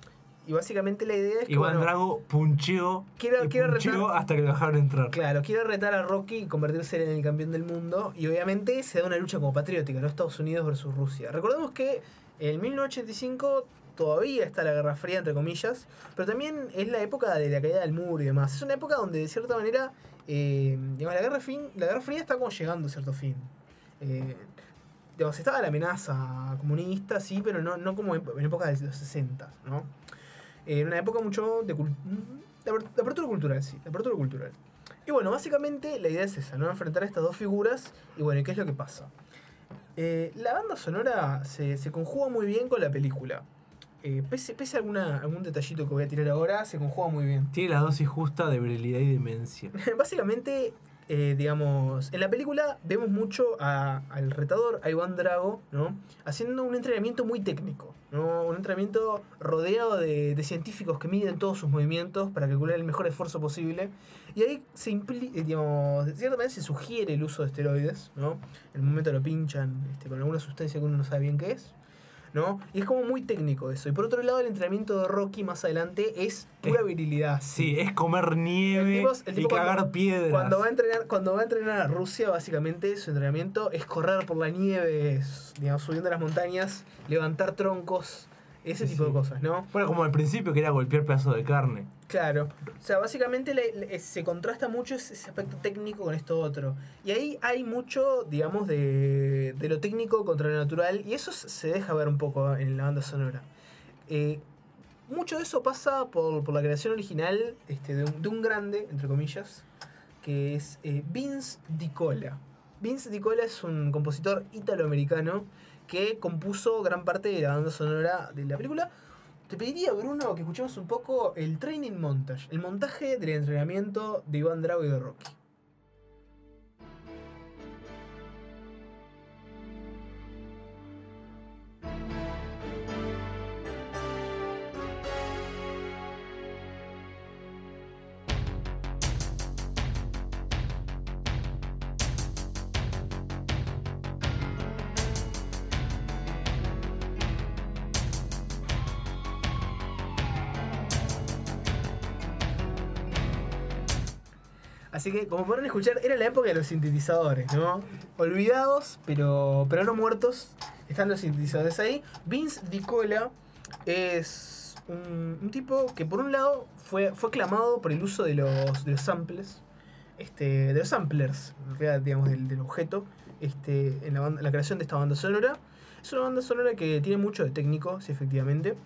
Y básicamente la idea es que, Iván bueno, Drago puncheó, quiere, y quiere puncheó retar, hasta que lo dejaron entrar. claro, quiere retar a Rocky y convertirse en el campeón del mundo. Y obviamente se da una lucha como patriótica, ¿no? Estados Unidos versus Rusia. Recordemos que en mil novecientos ochenta y cinco todavía está la Guerra Fría, entre comillas, pero también es la época de la caída del muro y demás. Es una época donde, de cierta manera, eh, digamos, la, Guerra fin, la Guerra Fría está como llegando a cierto fin. Eh, digamos, estaba la amenaza comunista, sí, pero no, no como en, en época de los sesenta, ¿no? Eh, en una época mucho de, cul- de aper- de apertura cultural, sí, de apertura cultural. Y bueno, básicamente la idea es esa, ¿no? Enfrentar a estas dos figuras y bueno, ¿qué es lo que pasa? Eh, la banda sonora se, se conjuga muy bien con la película. Eh, pese, pese a alguna, algún detallito que voy a tirar ahora, se conjuga muy bien. Tiene la dosis justa de virilidad y demencia. Básicamente, eh, digamos, en la película vemos mucho a- al retador, a Iván Drago, ¿no? Haciendo un entrenamiento muy técnico, ¿no? Un entrenamiento rodeado de, de científicos que miden todos sus movimientos para calcular el mejor esfuerzo posible. Y ahí se impli- eh, digamos, de cierta manera se sugiere el uso de esteroides, ¿no? En el momento lo pinchan este, con alguna sustancia que uno no sabe bien qué es, ¿no? Y es como muy técnico eso. Y por otro lado, el entrenamiento de Rocky más adelante es pura virilidad. Sí, es comer nieve El tipo- el tipo y cagar cuando- piedras. Cuando va, a entrenar, cuando va a entrenar a Rusia, básicamente su entrenamiento es correr por la nieve, es, digamos, subiendo las montañas, levantar troncos, ese Sí, tipo sí. de cosas, ¿no? Bueno, como al principio que era golpear pedazos de carne. Claro. O sea, básicamente le- le- se contrasta mucho ese ese aspecto técnico con esto otro. Y ahí hay mucho, digamos, de, de lo técnico contra lo natural, y eso se se deja ver un poco en la banda sonora. Eh, mucho de eso pasa por, por la creación original este, de, un, de un grande, entre comillas, que es eh, Vince DiCola. Vince DiCola es un compositor italoamericano que compuso gran parte de la banda sonora de la película. Te pediría, Bruno, que escuchemos un poco el training montage, el montaje del entrenamiento de Iván Drago y de Rocky. Así que, como podrán escuchar, era la época de los sintetizadores, ¿no? Olvidados, pero, pero no muertos. Están los sintetizadores ahí. Vince DiCola es un, un tipo que, por un lado, fue, fue aclamado por el uso de los, de los samples, este, de los samplers, en realidad, digamos, del, del objeto, este, en la, banda- la creación de esta banda sonora. Es una banda sonora que tiene mucho de técnico, sí, efectivamente.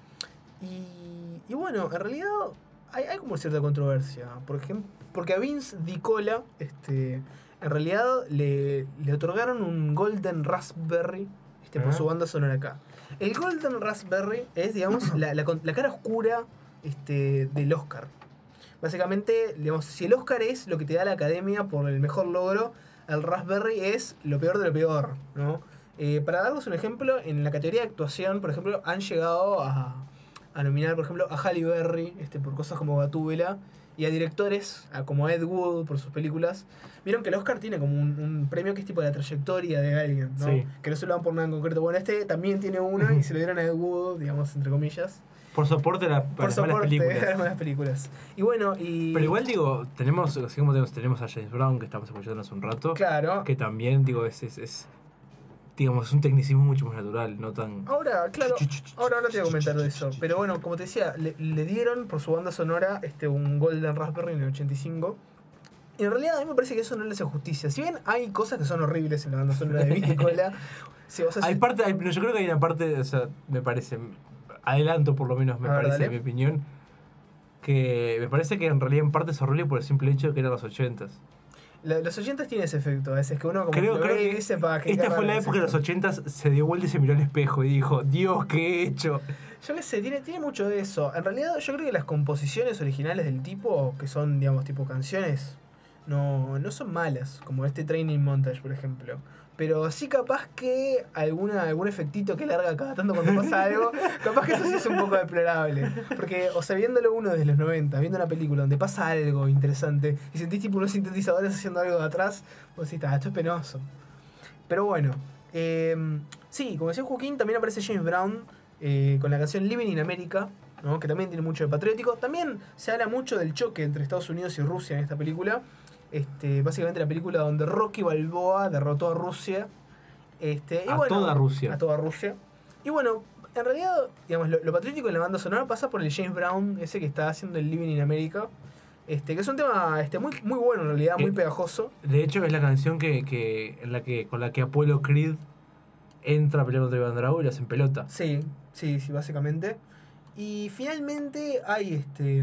Y, y bueno, en realidad hay, hay como cierta controversia. Por ejemplo, porque a Vince DiCola, este, en realidad le, le otorgaron un Golden Raspberry este, por Ah. su banda sonora acá. El Golden Raspberry es, digamos, la, la, con- la cara oscura este, del Oscar. Básicamente, digamos, si el Oscar es lo que te da la academia por el mejor logro, el Raspberry es lo peor de lo peor, ¿no? Eh, para darles un ejemplo, en la categoría de actuación, por ejemplo, han llegado a, a nominar, por ejemplo, a Halle Berry este, por cosas como Gatúbela, y a directores a como Ed Wood por sus películas. Vieron que el Oscar tiene como un, un premio que es tipo de la trayectoria de alguien, ¿no? Sí. Que no se lo dan por nada en concreto. Bueno, este también tiene uno y se lo dieron a Ed Wood, digamos, entre comillas. Por soporte a, la, Por las buenas soporte películas. de las buenas películas. Y bueno, y... Pero igual digo, tenemos, así como tenemos, tenemos a James Brown, que estamos escuchando hace un rato. Claro. Que también, digo, es, es, es digamos, es un tecnicismo mucho más natural, no tan... Ahora, claro, ahora, ahora te voy a comentar de eso. Pero bueno, como te decía, le, le dieron por su banda sonora este, un Golden Raspberry en el ochenta y cinco. Y en realidad a mí me parece que eso no le hace justicia. Si bien hay cosas que son horribles en la banda sonora de Vince DiCola, sí, o sea, Hay si- parte, hay- yo creo que hay una parte, o sea, me parece, adelanto por lo menos, me A ver, parece, dale. en mi opinión, que me parece que en realidad en parte es horrible por el simple hecho de que eran los ochentas. la- los ochentas tiene ese efecto a veces, que uno como Creo, lo creo ve y que dice, "Pa, qué esta raro fue la es época de los esto". ochentas, se dio vuelta y se miró al espejo y dijo, Dios, ¿qué he hecho? Yo qué sé, tiene, tiene mucho de eso. En realidad yo creo que las composiciones originales del tipo, que son, digamos, tipo canciones, no, no son malas, como este Training Montage, por ejemplo. Pero sí capaz que alguna, algún efectito que larga cada tanto cuando pasa algo, capaz que eso sí es un poco deplorable. Porque, o sea, viéndolo uno desde los noventa, viendo una película donde pasa algo interesante y sentís tipo unos sintetizadores haciendo algo de atrás, vos decís, ah, esto es penoso. Pero bueno, eh, sí, como decía Joaquín, también aparece James Brown eh, con la canción Living in America, ¿no? Que también tiene mucho de patriótico. También se habla mucho del choque entre Estados Unidos y Rusia en esta película. Este, básicamente la película donde Rocky Balboa derrotó a Rusia. Este, y A bueno, toda Rusia. A toda Rusia. Y bueno, en realidad, digamos, lo, lo patriótico en la banda sonora pasa por el James Brown, ese que está haciendo el Living in America. Este, que es un tema este, muy, muy bueno en realidad, muy Eh, pegajoso. De hecho, es la canción que, que, en la que con la que Apollo Creed entra a pelear contra Iván Drago y lo hacen pelota. Sí, sí, sí, básicamente. Y finalmente hay este.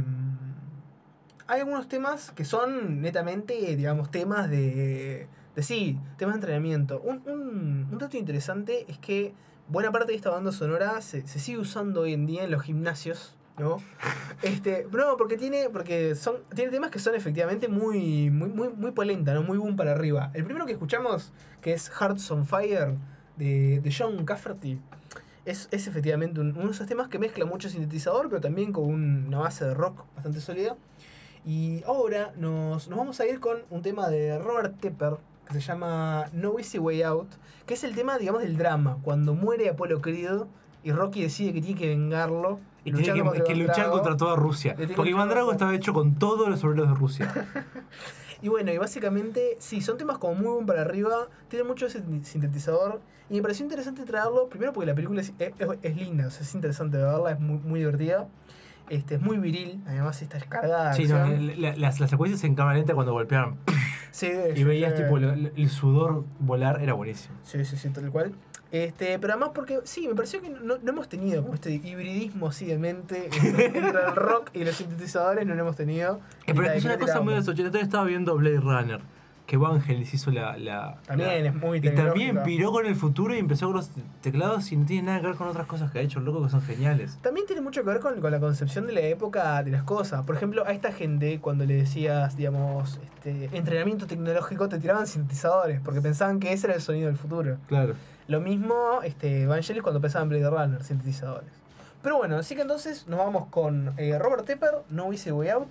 Hay algunos temas que son netamente, digamos, temas de. de sí, temas de entrenamiento. Un, un, un dato interesante es que buena parte de esta banda sonora se, se sigue usando hoy en día en los gimnasios, ¿no? Este, no, porque tiene. Porque son. Tiene temas que son efectivamente muy. muy, muy, muy polenta, ¿no? Muy boom para arriba. El primero que escuchamos, que es Hearts on Fire, de, de John Cafferty. Es, es efectivamente un, uno de esos temas que mezcla mucho sintetizador, pero también con una base de rock bastante sólida. Y ahora nos, nos vamos a ir con un tema de Robert Tepper, que se llama No Easy Way Out, que es el tema, digamos, del drama, cuando muere Apollo Creed y Rocky decide que tiene que vengarlo. Y tiene luchando que, contra que Iván luchar Drago. contra toda Rusia. Le tiene que Porque Iván luchar Drago contra- estaba hecho con todos los obreros de Rusia. Y bueno, y básicamente, sí, son temas como muy buen para arriba, tienen mucho sin- sintetizador, y me pareció interesante traerlo, primero porque la película es, es, es linda, o sea, es interesante de verla, es muy, muy divertida, este, es muy viril, además está cargada de Sí, no, acción. la- las, las secuencias en cámara lenta cuando golpeaban Sí, y sí, veías sí. tipo lo- lo- el sudor volar, era buenísimo. Sí, sí, sí, tal cual. Este, pero además porque, sí, me pareció que no, no hemos tenido como este hibridismo así de mente entre, entre el rock y los sintetizadores, no lo hemos tenido. Eh, pero Y la- es y una la cosa muy de tiramos. los ochenta. Yo estaba viendo Blade Runner, que Vangelis hizo la... la También la- es muy Y tecnológica. también piró con el futuro y empezó con los teclados y no tiene nada que ver con otras cosas que ha hecho, loco, que son geniales. También tiene mucho que ver con, con la concepción de la época de las cosas. Por ejemplo, a esta gente, cuando le decías, digamos, este, entrenamiento tecnológico, te tiraban sintetizadores, porque pensaban que ese era el sonido del futuro. Claro. Lo mismo este, Vangelis cuando pensaban en Blade Runner, sintetizadores. Pero bueno, así que entonces nos vamos con eh, Robert Tepper, No Easy Way Out.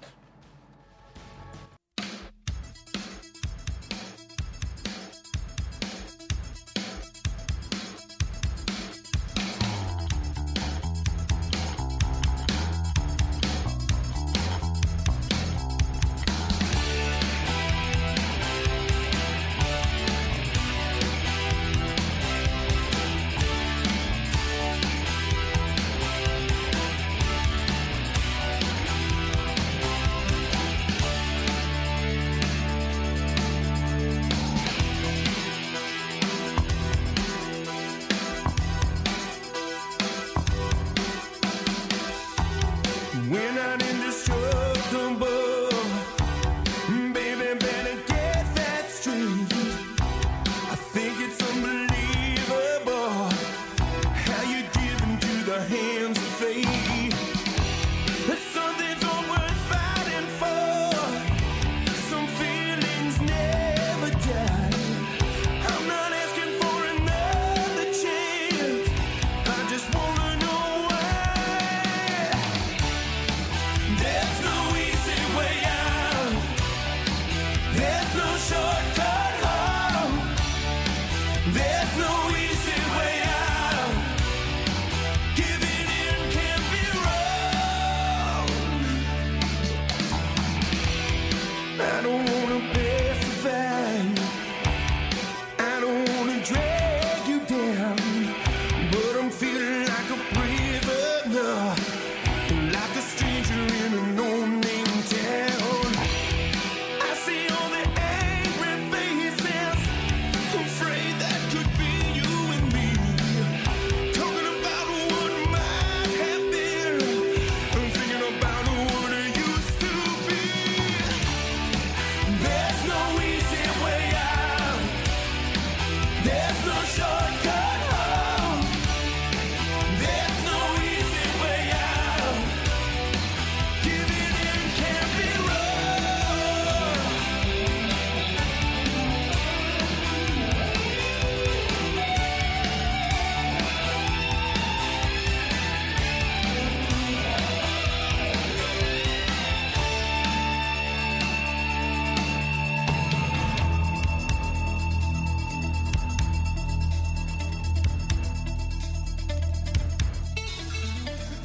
We're not indestructible. Baby, better get that straight. I think it's unbelievable how you give into the hands of fate. Something's all worth fighting for. Some feelings never die. I'm not asking for another chance. I just wanna know why. There's no easy way out. There's no shortcut home. There's no easy way out. Giving in can't be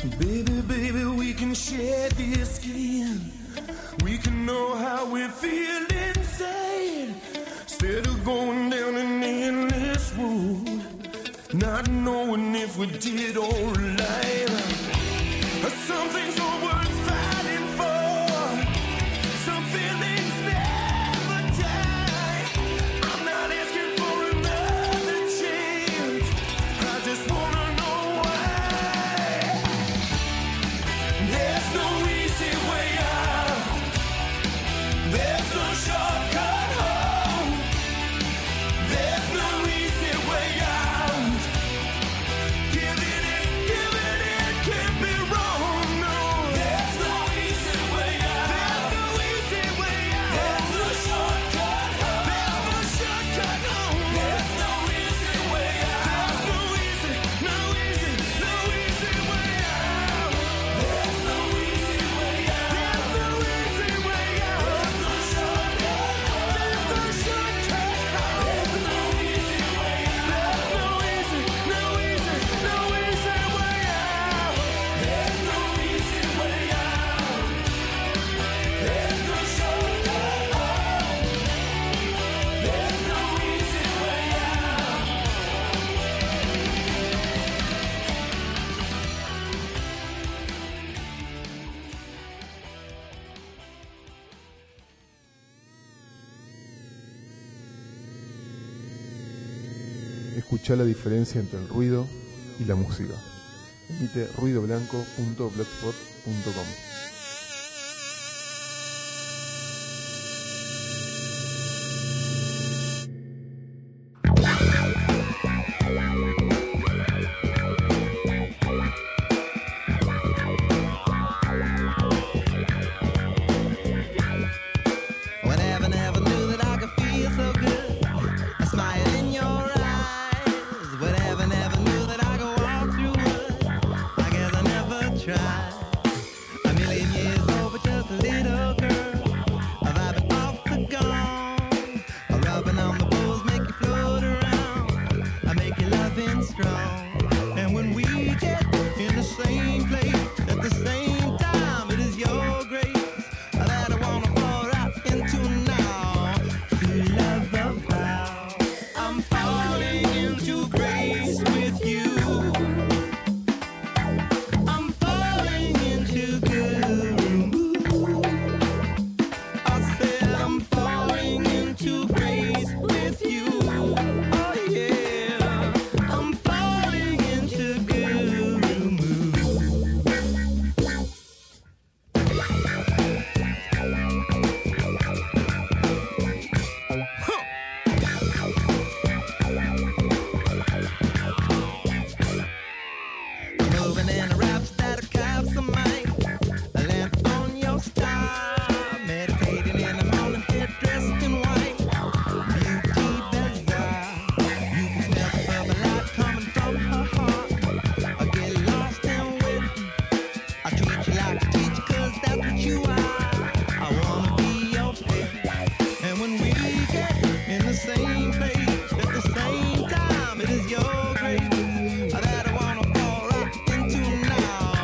Baby, baby, we can share this skin. We can know how we feel inside. Instead of going down an endless road, not knowing if we did alright. Some things are worth fighting for. Some feelings never die. I'm not asking for another chance. I just wanna know why. There's no easy way out. There's no shortcut home. There's no easy way out. Giving it, giving it can't be wrong. No, there's no easy way out. There's no easy way out. There's no shortcut home. There's no shortcut home. There's no easy way out. There's no easy, no easy, no easy way out. There's no easy way out. There's no easy way out. There's no shortcut home. There's no shortcut home. There's no easy way out. There's no easy, no easy, no easy way out. There's no easy way out. There's no shortcut home. There's no easy way out. Escuchá la diferencia entre el ruido y la música. Emite ruido blanco punto blogspot punto com. Whatever, never knew that I could feel so good. A smile in your eyes. Whatever, never knew that I could walk through wood. I guess I never tried. A million years old, but just a little girl. A vibing off the gong. A rubbing on the bowls, make you float around. I make you loving strong. And when we get in the same place at the same time, it is your grace that I wanna pour out into now. To love the vow. I'm falling into grace with you. I'm falling into good. I said I'm falling into grace with you. Oh yeah, I'm falling into good mood. Moving in the raps that caps the mind. A lamp on your star. Meditating in the morning, head dressed in white. Beauty bizarre. You can smell the bubble light coming from her heart. I get lost and wet. I treat you like a teacher, cause that's what you are. I wanna be your pet. And when we get in the same place at the same time, it is your grace that I wanna pour out into now.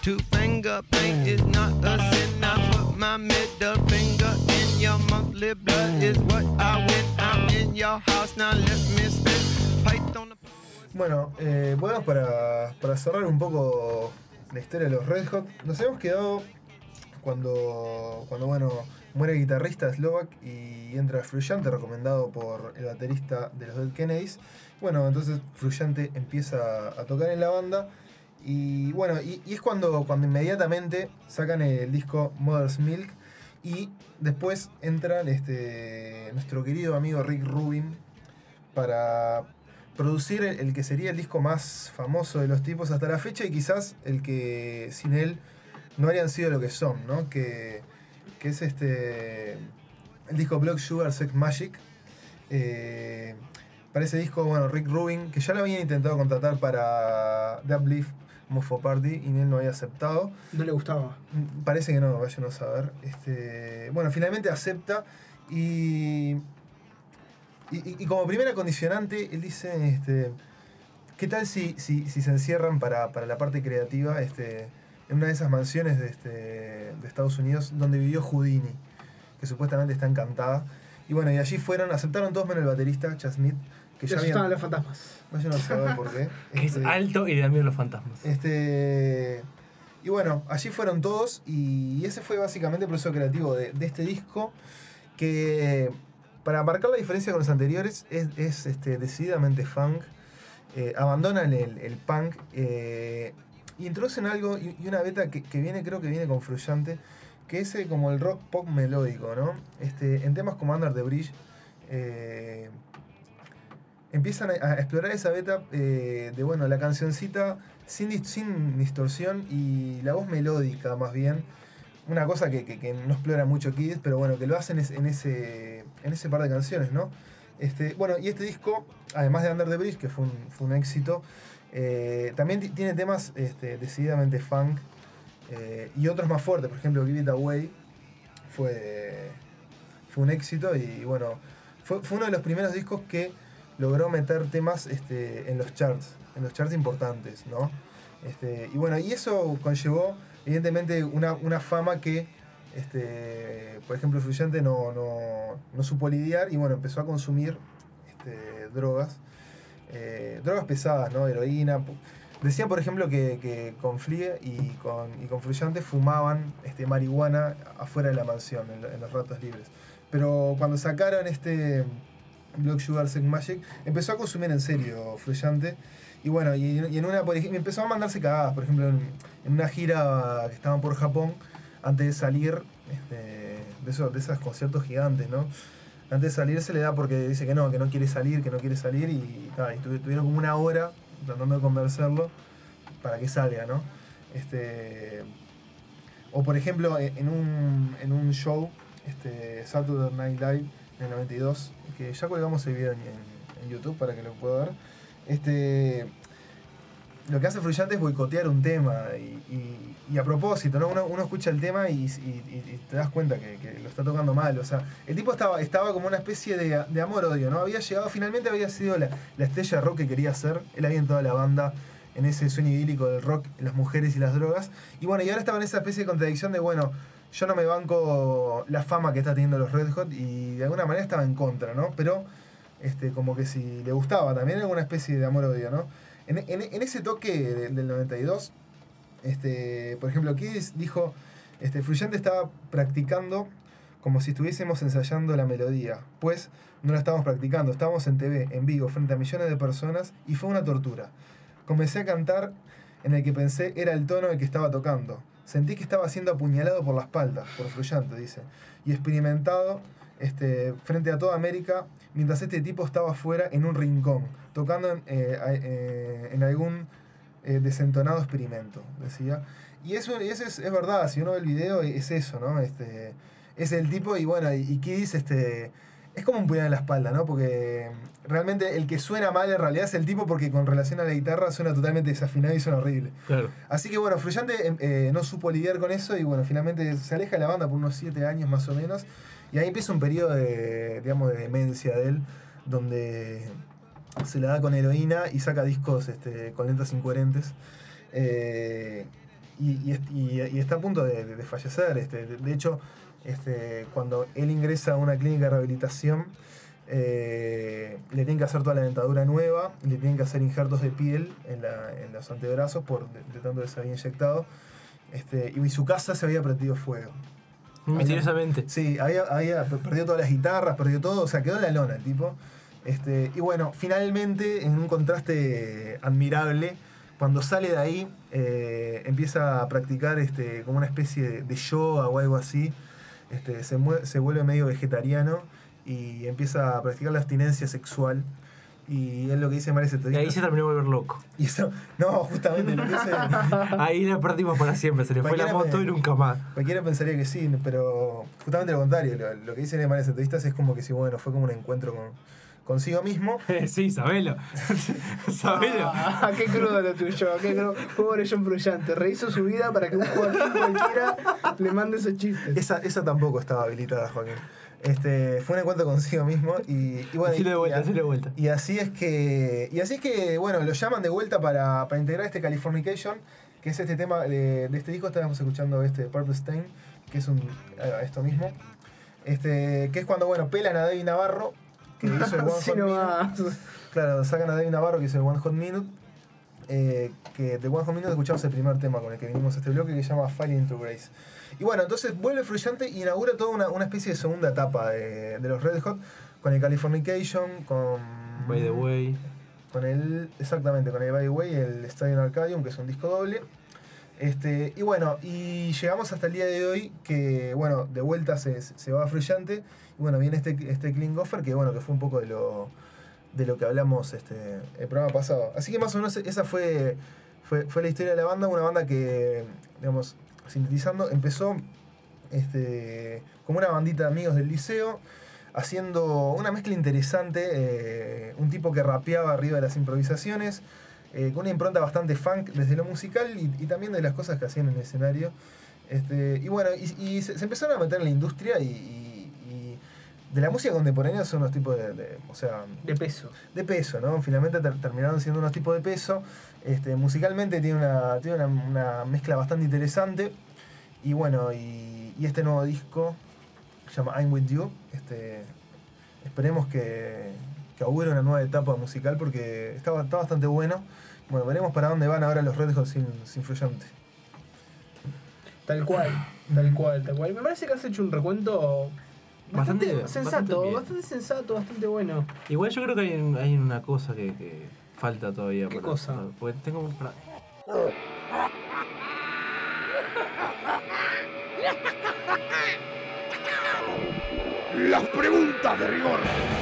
Two finger paint is not a sin. I put my middle finger in your monthly blood is what I win. I'm in your house now. Let me spin. Python. Bueno, eh, bueno para, para cerrar un poco la historia de los Red Hot, nos hemos quedado cuando, cuando bueno, muere el guitarrista Slovak y entra Frusciante, recomendado por el baterista de los Dead Kennedys. Bueno, entonces Frusciante empieza a tocar en la banda y bueno, y, y es cuando, cuando inmediatamente sacan el disco Mother's Milk y después entran este, nuestro querido amigo Rick Rubin para producir el, el que sería el disco más famoso de los tipos hasta la fecha y quizás el que sin él no harían sido lo que son, ¿no? Que, que es este el disco Blood Sugar Sex Magic. Eh, para ese disco, bueno, Rick Rubin, que ya lo habían intentado contratar para The Uplift Mofo Party y él no había aceptado. No le gustaba. Parece que no, vayan a saber. Este, bueno, finalmente acepta y, y, y como primera condicionante, él dice, este, ¿qué tal si, si, si se encierran para, para la parte creativa este, en una de esas mansiones de, este, de Estados Unidos donde vivió Houdini, que supuestamente está encantada? Y bueno, y allí fueron, aceptaron todos menos el baterista, Chad Smith, que ya estaban habían... los fantasmas. Vayan a saber por qué. Que es alto y de miedo a los fantasmas. Este, y bueno, allí fueron todos y ese fue básicamente el proceso creativo de, de este disco que, para marcar la diferencia con los anteriores, es, es este, decididamente funk. Eh, abandonan el, el punk eh, y introducen algo y, y una beta que, que viene, creo que viene con Frusciante, que es eh, como el rock pop melódico, ¿no? Este, en temas como Under the Bridge eh, empiezan a, a explorar esa beta eh, de, bueno, la cancioncita sin, dis- sin distorsión y la voz melódica más bien. Una cosa que, que, que no explora mucho Kids, pero bueno, que lo hacen es, en, ese, en ese par de canciones, ¿no? Este, bueno, y este disco, además de Under the Bridge, que fue un, fue un éxito, eh, también t- tiene temas este, decididamente funk eh, y otros más fuertes. Por ejemplo, Give It Away fue, fue un éxito y bueno, fue, fue uno de los primeros discos que logró meter temas este, en los charts, en los charts importantes, ¿no? Este, y bueno, y eso conllevó, evidentemente, una, una fama que, este, por ejemplo, Frusciante no, no, no supo lidiar y bueno, empezó a consumir este, drogas, eh, drogas pesadas, ¿no? Heroína. Decían, por ejemplo, que, que con Flea y con, y con Frusciante fumaban este, marihuana afuera de la mansión, en, en los ratos libres. Pero cuando sacaron este Blood Sugar Sex Magic, empezó a consumir en serio Frusciante. Y bueno, y, y en una, por ejemplo, empezó a mandarse cagadas, por ejemplo, en, en una gira que estaban por Japón, antes de salir, este, de, esos, de esos conciertos gigantes, ¿no? Antes de salir se le da porque dice que no, que no quiere salir, que no quiere salir, y, ta, y tuvi- tuvieron como una hora tratando de convencerlo para que salga, ¿no? Este, o por ejemplo, en un, en un show, este, Saturday Night Live, en el noventa y dos, que ya colgamos el video en, en, en YouTube para que lo pueda ver. Este, lo que hace Frusciante es boicotear un tema y, y, y a propósito, ¿no? Uno, uno escucha el tema y, y, y te das cuenta que, que lo está tocando mal. O sea, el tipo estaba, estaba como una especie de, de amor-odio, ¿no? Había llegado, finalmente había sido la, la estrella de rock que quería ser. Él había entrado a la banda en ese sueño idílico del rock, las mujeres y las drogas. Y bueno, y ahora estaba en esa especie de contradicción de, bueno, yo no me banco la fama que está teniendo los Red Hot y de alguna manera estaba en contra, ¿no? Pero este, como que si le gustaba también alguna especie de amor-odio, ¿no? En, en, en ese toque de- del noventa y dos, este, por ejemplo, Kiddis dijo, este, Frusciante estaba practicando como si estuviésemos ensayando la melodía, pues no la estábamos practicando, estábamos en T V, en vivo, frente a millones de personas y fue una tortura. Comencé a cantar en el que pensé era el tono el que estaba tocando. Sentí que estaba siendo apuñalado por la espalda, por Frusciante, dice, y experimentado este, frente a toda América, mientras este tipo estaba afuera en un rincón, tocando en, eh, eh, en algún eh, desentonado experimento, decía. Y eso, y eso es, es verdad, si uno ve el video es eso, ¿no? Este, es el tipo y bueno, y, y Kiddis este, es como un puñal en la espalda, ¿no? Porque realmente el que suena mal en realidad es el tipo porque con relación a la guitarra suena totalmente desafinado y suena horrible. Claro. Así que bueno, Frusciante eh, no supo lidiar con eso y bueno, finalmente se aleja de la banda por unos siete años más o menos. Y ahí empieza un periodo de, digamos, de demencia de él, donde se la da con heroína y saca discos este, con letras incoherentes. Eh, y, y, y, y está a punto de, de, de fallecer. Este, de, de hecho, este, cuando él ingresa a una clínica de rehabilitación, eh, le tienen que hacer toda la dentadura nueva, le tienen que hacer injertos de piel en, la, en los antebrazos por de, de tanto que se había inyectado. Este, y su casa se había prendido fuego. Misteriosamente. Sí, había, había perdido todas las guitarras, perdió todo, o sea, quedó en la lona el tipo. Este, y bueno, finalmente, en un contraste admirable, cuando sale de ahí, eh, empieza a practicar este, como una especie de, de yoga o algo así. Este, se, mue- se vuelve medio vegetariano y empieza a practicar la abstinencia sexual. Y es lo que dice María Y ahí se terminó de volver loco. Y eso, no, justamente lo que dice. Ahí la perdimos para siempre, se le fue la moto y nunca más. Cualquiera pensaría que sí, pero justamente lo contrario. Lo, lo que dicen en varias entrevistas es como que sí, bueno, fue como un encuentro con, consigo mismo. Sí, sabelo. Sabelo. Ah, qué crudo lo tuyo, qué crudo. Pobre John Frusciante, rehizo su vida para que un Joaquín cualquiera le mande esos chistes. Esa, esa tampoco estaba habilitada, Joaquín. Este, fue un encuentro consigo mismo y, y bueno, Hacelo de vuelta, y, hacelo de vuelta. y así es que y así es que bueno, lo llaman de vuelta para, para integrar este Californication, que es este tema de, de este disco. Estábamos escuchando este Purple Stain, que es un eh, esto mismo, este, que es cuando bueno, pelan a David Navarro, que hizo el One Sí, Hot nomás. Minute. Claro, sacan a David Navarro, que hizo el One Hot Minute. Eh, que de One Hot Minute escuchamos el primer tema con el que vinimos a este bloque, que se llama Falling into Grace. Y bueno, entonces vuelve Frusciante y inaugura toda una, una especie de segunda etapa de, de los Red Hot, con el Californication, con... By the Way. Con el... Exactamente, con el By the Way, el Stadium Arcadium, que es un disco doble. Este, y bueno, y llegamos hasta el día de hoy, que bueno, de vuelta se, se va Frusciante, y bueno, viene este, este Klinghoffer, que bueno, que fue un poco de lo... de lo que hablamos este, el programa pasado. Así que más o menos esa fue, fue, fue la historia de la banda, una banda que, digamos, sintetizando, empezó este, como una bandita de amigos del liceo, haciendo una mezcla interesante, eh, un tipo que rapeaba arriba de las improvisaciones, eh, con una impronta bastante funk desde lo musical y, y también de las cosas que hacían en el escenario. Este, y bueno, y, y se, se empezaron a meter en la industria y, y, y de la música contemporánea son unos tipos de, de o sea, De peso. de peso, ¿no? Finalmente ter- terminaron siendo unos tipos de peso. Este, musicalmente tiene una, tiene una, una mezcla bastante interesante. Y bueno, y, y este nuevo disco se llama I'm With You. Este, esperemos que, que augure una nueva etapa musical porque está, está bastante bueno. Bueno, veremos para dónde van ahora los Red Hot sin, sin Frusciante. Tal cual, tal cual, tal cual. Me parece que has hecho un recuento bastante, Bastante- sensato, bastante bastante, bien. sensato, bastante bueno. Igual yo creo que hay, un- hay una cosa que, que falta todavía. ¿Qué por cosa? hacer, porque tengo un... para- Las preguntas de rigor.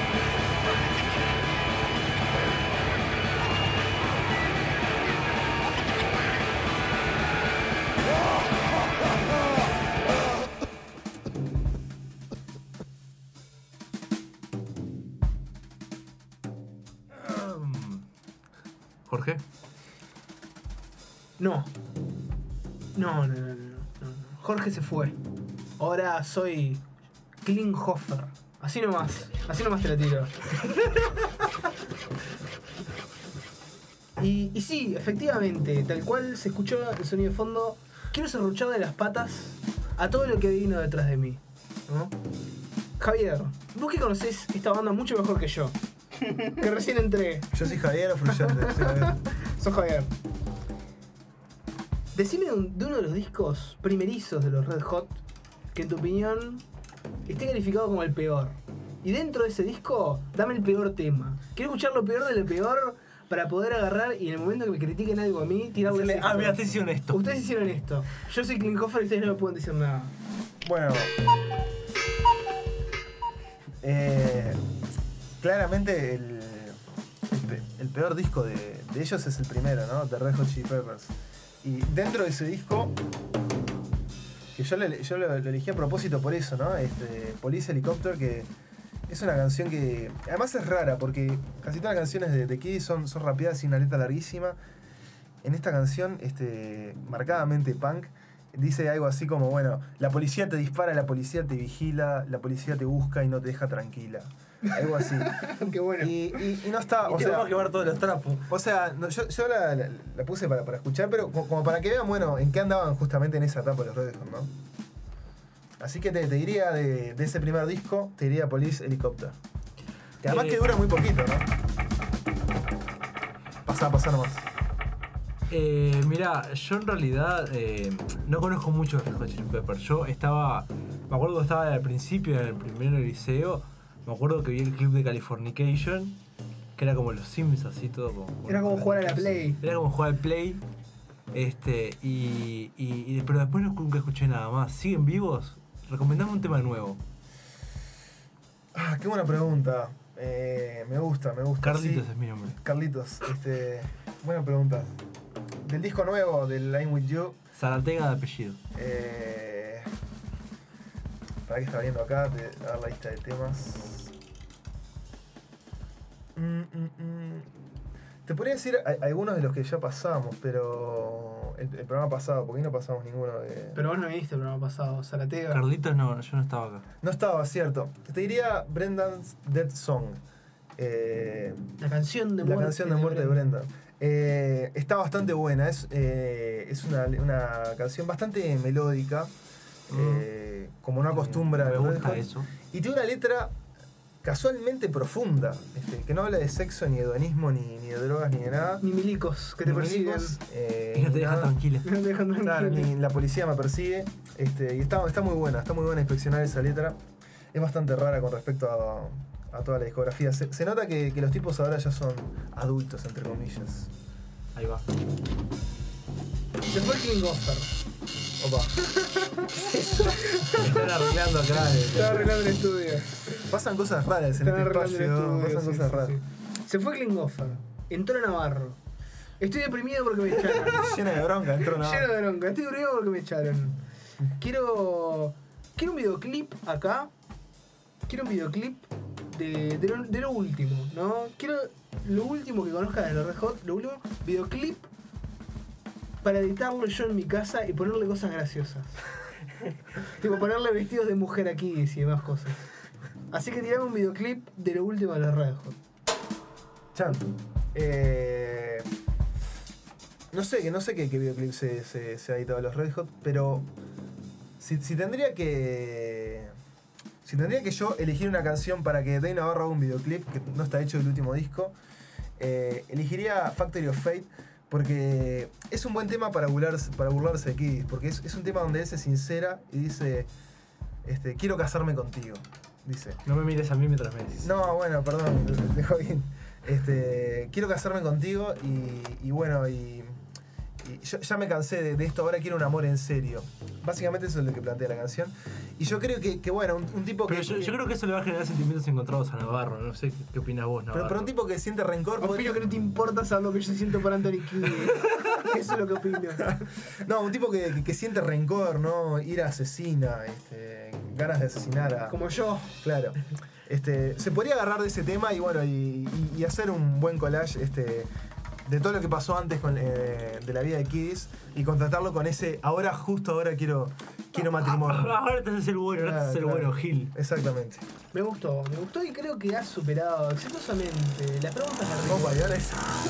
Jorge. No. No, no, no, no, no, no. Jorge se fue. Ahora soy Klinghoffer. Así nomás. Así nomás te la tiro. Y, y sí, efectivamente, tal cual se escuchó el sonido de fondo, quiero serruchar de las patas a todo lo que vino detrás de mí, ¿no? Javier, vos que conocés esta banda mucho mejor que yo, que recién entré. Yo soy Javier o Frusciante. Soy Javier. Sos Javier. Decime de, un- de uno de los discos primerizos de los Red Hot que en tu opinión esté calificado como el peor. Y dentro de ese disco, dame el peor tema. Quiero escuchar lo peor de lo peor para poder agarrar y en el momento que me critiquen algo a mí, tirarle Decirle, esto. ah, mira, ustedes hicieron esto. Ustedes hicieron esto. Yo soy Klinghoffer y ustedes no me pueden decir nada. Bueno. Eh, claramente el, el, pe- el peor disco de, de ellos es el primero, ¿no? The Red Hot Chili Peppers. Y dentro de ese disco, que yo lo, yo lo, lo elegí a propósito por eso, ¿no? Este, Police Helicopter, que es una canción que además es rara porque casi todas las canciones de The Kids son, son rapeadas y una letra larguísima. En esta canción, este, marcadamente punk, dice algo así como, bueno, la policía te dispara, la policía te vigila, la policía te busca y no te deja tranquila. algo así. Qué bueno. Y, y, y no está, Y o te sea, vamos a quemar todos los trapos. o sea, no, yo, yo la, la- la puse para, para escuchar, pero co- como para que vean, bueno, en qué andaban justamente en esa etapa los Red Hot, ¿no? Así que te, te diría de, de ese primer disco, te diría Police Helicopter. Que además Eh. que dura muy poquito, ¿no? Pasá, pasá nomás. Eh, mira, yo en realidad eh, no conozco mucho Red Hot Chili Peppers. Yo estaba, me acuerdo que estaba al principio, en el primer liceo, me acuerdo que vi el clip de Californication, que era como los Sims, así todo. Como, Era como jugar a la Play. Era como jugar al Play. Este, y, y, y- pero después no- nunca escuché nada más. ¿Siguen vivos? Recomendame un tema nuevo. Ah, qué buena pregunta. Eh, me gusta, me gusta. Carlitos sí. es mi nombre. Carlitos, este. Buena pregunta. Del disco nuevo, del Line With You. Zaratega de apellido. Eh, para que está viendo acá, te voy a dar la lista de temas. Mm, mm, mm. Te podría decir a- algunos de los que ya pasamos, pero el, el programa pasado, porque ahí no pasamos ninguno de. Pero vos no viniste el programa pasado, Zaratega. Carlitos no, yo no estaba acá. No estaba, cierto. Te diría Brendan's Dead Song. Eh, La canción de la muerte. canción de muerte de Brendan. Eh, está bastante buena, es, eh, es una, una canción bastante melódica, eh, como no acostumbra. Me Red gusta Hot. eso. Y tiene una letra casualmente profunda, este, que no habla de sexo, ni de hedonismo, ni, ni de drogas, ni de nada. Ni milicos que te Ni persiguen. milicos, eh, Y no te ni deja nada. tranquila. No te dejan tranquilo. Claro, ni la policía me persigue. Este, y está, está muy buena, está muy buena inspeccionar esa letra. Es bastante rara con respecto a, a toda la discografía. Se, se nota que, que los tipos ahora ya son adultos, entre comillas. Ahí va. Se fue King Goffer. Opa. Están arreglando acá. eh. Estaba arreglando el estudio. Pasan cosas raras en Estaba este arreglando el espacio. estudio. Pasan sí, cosas sí, raras. sí. Se fue Klinghoffer. Entró Navarro. Estoy deprimido porque me echaron. Llena de bronca, entró nada. Lleno de bronca. Estoy deprimido porque me echaron. Quiero. Quiero un videoclip acá. Quiero un videoclip de, de, lo, de lo último, ¿no? Quiero lo último que conozca de los Red Hot. Lo último, videoclip para editarlo yo en mi casa y ponerle cosas graciosas. Tipo, ponerle vestidos de mujer aquí y demás cosas. Así que tirame un videoclip de lo último de los Red Hot. Chan. Eh, no sé, que no sé qué, qué videoclip se, se, se ha editado de los Red Hot, pero si, si tendría que. Si tendría que yo elegir una canción para que Dave Navarro haga un videoclip, que no está hecho del último disco, eh, elegiría Factory of Fate, porque es un buen tema para burlarse, para burlarse de Kiss, porque es, es un tema donde él se sincera y dice, este, quiero casarme contigo, dice. No me mires a mí mientras me decís. No, bueno, perdón, dejo bien. Este, quiero casarme contigo y, y bueno, y, y yo ya me cansé de, de esto, ahora quiero un amor en serio. Básicamente eso es lo que plantea la canción. Y yo creo que, que bueno, un, un tipo Pero que... yo, yo creo que eso le va a generar sentimientos encontrados a Navarro. No sé qué, qué opinas vos, Navarro. pero, pero un tipo que siente rencor... Opino podría- que no te importa saber lo que yo siento por Anthony King. Eso es lo que opino. No, un tipo que, que, que siente rencor, ¿no? Ira asesina, este, ganas de asesinar a... Como yo. Claro. Este, se podría agarrar de ese tema y bueno, y, y- y hacer un buen collage este, de todo lo que pasó antes con, eh, de la vida de Kiddis y contrastarlo con ese ahora, justo ahora quiero, quiero matrimonio. Ahora te haces el bueno, ahora te haces el Claro, bueno, claro. Gil. Exactamente. Me gustó, me gustó y creo que has superado exitosamente las preguntas de rigor. Opa, y ahora es-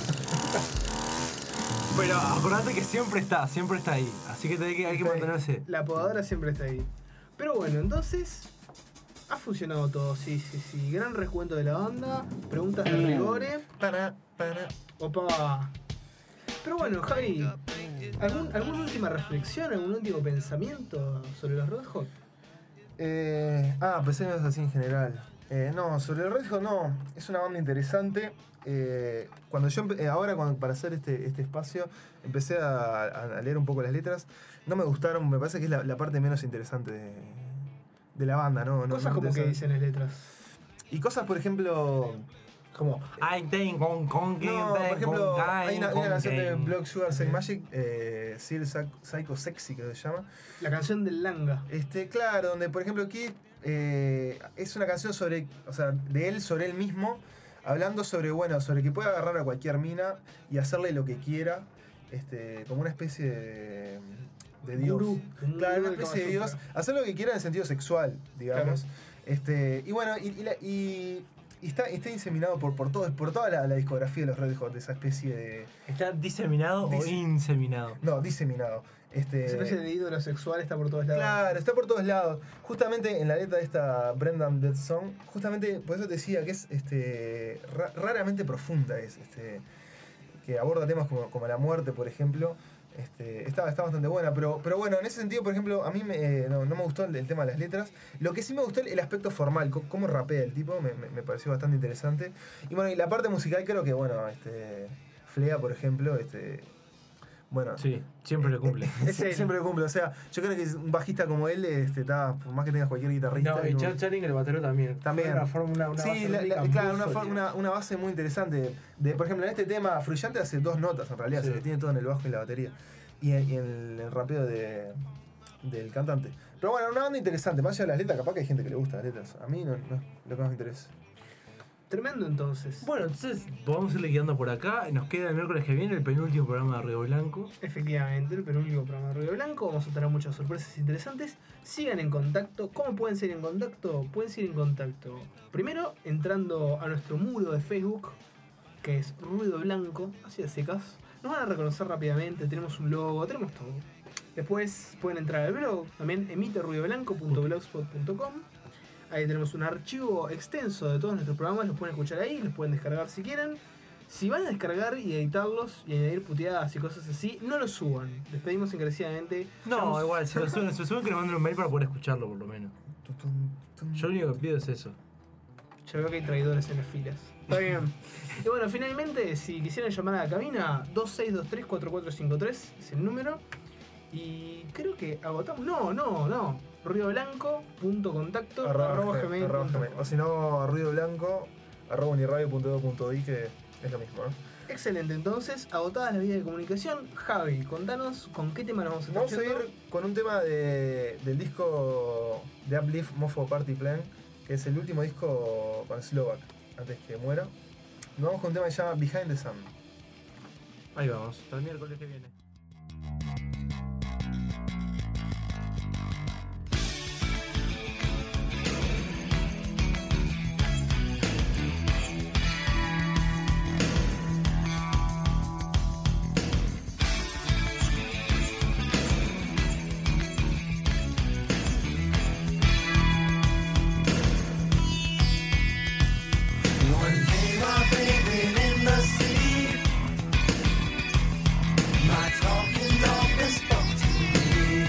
Pero acordate que siempre está, siempre está ahí. Así que hay que, hay que mantenerse. La podadora siempre está ahí. Pero bueno, entonces ha funcionado todo, sí, sí, sí. Gran recuento de la banda, preguntas de rigore. Para, para. Opa. Pero bueno, Javi, ¿algún, ¿alguna última reflexión, algún último pensamiento sobre los Red Hot? Eh, ah, pensé en eso así en general. Eh, no, sobre el Red Hot no. Es una banda interesante. Eh, cuando yo empe- eh, ahora cuando, para hacer este, este espacio empecé a, a leer un poco las letras. No me gustaron, me parece que es la, la parte menos interesante de, de la banda, ¿no? no Cosas no me como que interesa. dicen las letras. Y cosas, por ejemplo. Como. I think con con No, por ejemplo, hay una, hay una canción de Block Sugar Sex Magic, eh, Seal Psy- Psycho Sexy, que se llama. La canción del Langa. Este, claro, donde por ejemplo aquí eh, es una canción sobre, o sea, de él sobre él mismo, hablando sobre, bueno, sobre que puede agarrar a cualquier mina y hacerle lo que quiera, este, como una especie de, de Dios. Gurú, un Claro, gurú una del especie de Kama Dios, Sutra. hacer lo que quiera en el sentido sexual, digamos. Este, y bueno, y, y la- y y está, está inseminado por, por, todo, por toda la, la discografía de los Red Hot, esa especie de... ¿Está diseminado Dis- o inseminado? No, diseminado. Este, Esa especie de ídolo sexual está por todos lados. Claro, está por todos lados. Justamente en la letra de esta Brendan Dead Song, justamente por eso te decía que es este, ra- raramente profunda, es este, que aborda temas como, como la muerte, por ejemplo. Este, está, está bastante buena, pero, pero bueno, en ese sentido, por ejemplo, a mí me, eh, no, no me gustó el, el tema de las letras. Lo que sí me gustó el, el aspecto formal, co- cómo rapea el tipo, me, me, me pareció bastante interesante. Y bueno, y la parte musical creo que, bueno, este, Flea, por ejemplo, este, bueno... Sí, siempre le cumple. Es él. Siempre le cumple, o sea, yo creo que un bajista como él, este, está, por más que tengas cualquier guitarrista... No, y no- Chad Channing, el batero también. También. Una, forma, una, una sí, base la- rítmica la- muy claro, una, sólida. for- una, una base muy interesante. De, por ejemplo, en este tema, Fruyante hace dos notas en realidad, Sí. se le tiene todo en el bajo y la batería. Y en, y en el, el rapeo de, del cantante. Pero bueno, una banda interesante, más allá de las letras, capaz que hay gente que le gusta las letras. A mí no, no lo que más me interesa. Tremendo entonces. Bueno, entonces vamos a irle guiando por acá. Nos queda el miércoles que viene el penúltimo programa de Río Blanco. Efectivamente, el penúltimo programa de Ruido Blanco. Vamos a tener muchas sorpresas interesantes. Sigan en contacto. ¿Cómo pueden seguir en contacto? Pueden seguir en contacto. Primero, entrando a nuestro muro de Facebook, que es Ruido Blanco, así de secas. Nos van a reconocer rápidamente, tenemos un logo, tenemos todo. Después pueden entrar al blog, también emite ruido blanco punto blogspot punto com. Ahí tenemos un archivo extenso de todos nuestros programas, los pueden escuchar ahí, los pueden descargar si quieren. Si van a descargar y editarlos y añadir puteadas y cosas así, no los suban. Les pedimos encarecidamente. No, Estamos- igual, si lo suben, si lo suben que nos manden un mail para poder escucharlo por lo menos. Yo lo único que pido es eso. Ya veo que hay traidores en las filas. Está bien. Y bueno, finalmente, si quisieran llamar a la cabina, dos seis dos tres cuatro cuatro cinco tres es el número. Y creo que agotamos. No, no, no. ruido blanco punto contacto arroba Arroba gmail arroba punto com. Gmail. O si no, a ruido blanco, arroba uniradio punto edu punto i, que es lo mismo, ¿no? Excelente, entonces, agotadas las vías de comunicación. Javi, contanos con qué tema nos vamos a estar Vamos a yendo? ir con un tema de, del disco de Uplift Mofo Party Plan, que es el último disco con Slovak, antes que muera. Nos vamos con un tema que se llama Behind the Sun. Ahí vamos, hasta el miércoles que viene. One day while bathing in the sea, my talking dolphin spoke to me.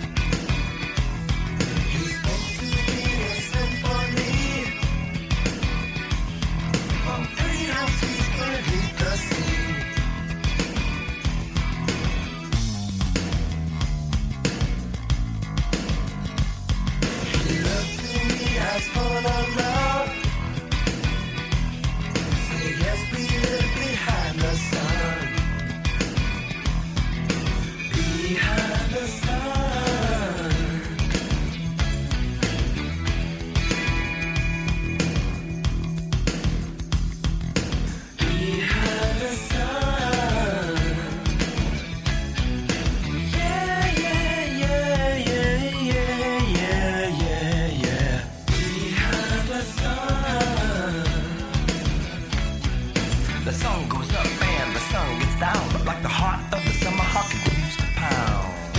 He spoke to me a symphony from three houses beneath the sea. He looked to me as full of love. Yes, we live behind the sun. Behind the sun. Behind the sun. Yeah, yeah, yeah, yeah, yeah, yeah, yeah, yeah. Behind the sun. The sun goes up and the sun gets down, but like the heart of the summer hawk continues to pound.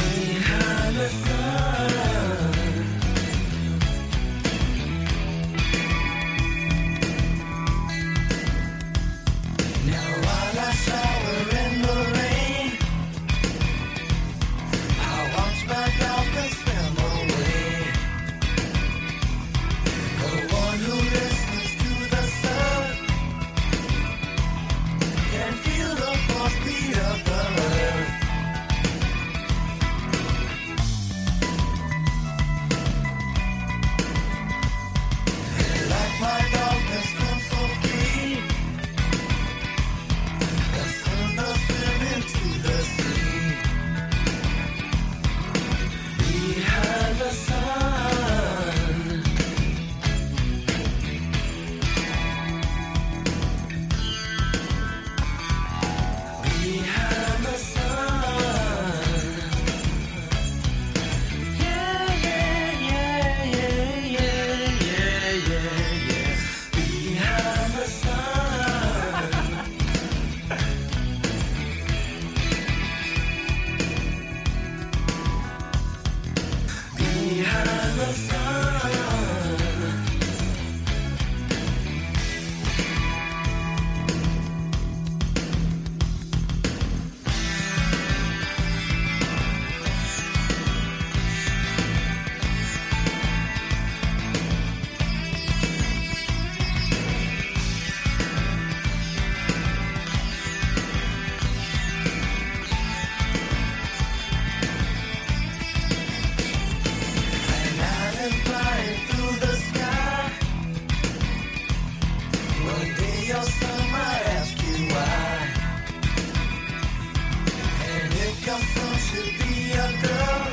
Your son should be a girl.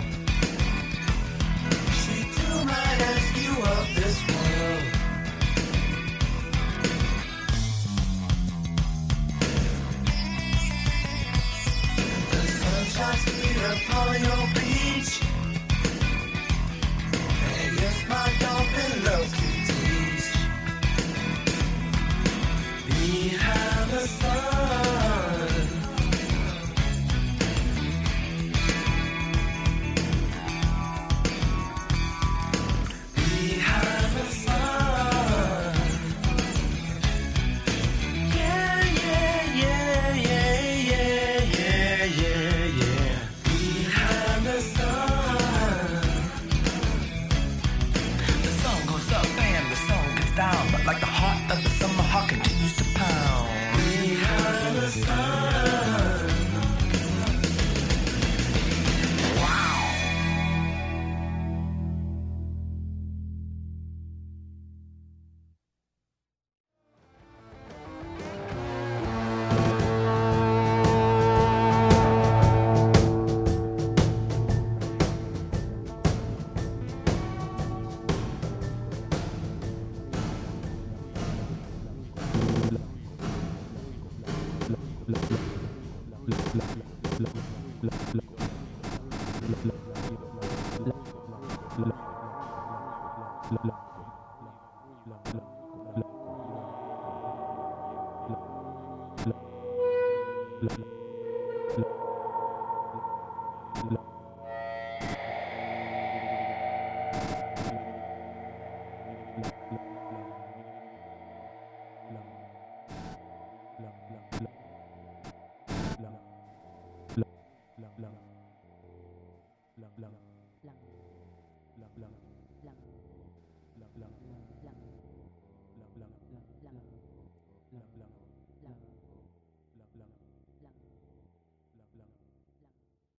She too might ask you of this world. The sun shines sweet upon your beach. And yes, my dolphin loves to teach. Behind the sun, behind the sun. Yeah, yeah, yeah, yeah, yeah, yeah, yeah, yeah. Behind the sun. The sun goes up and the sun gets down, but like the heart of the summer heart continues to pound. Behind the sun. Wow. Blanc.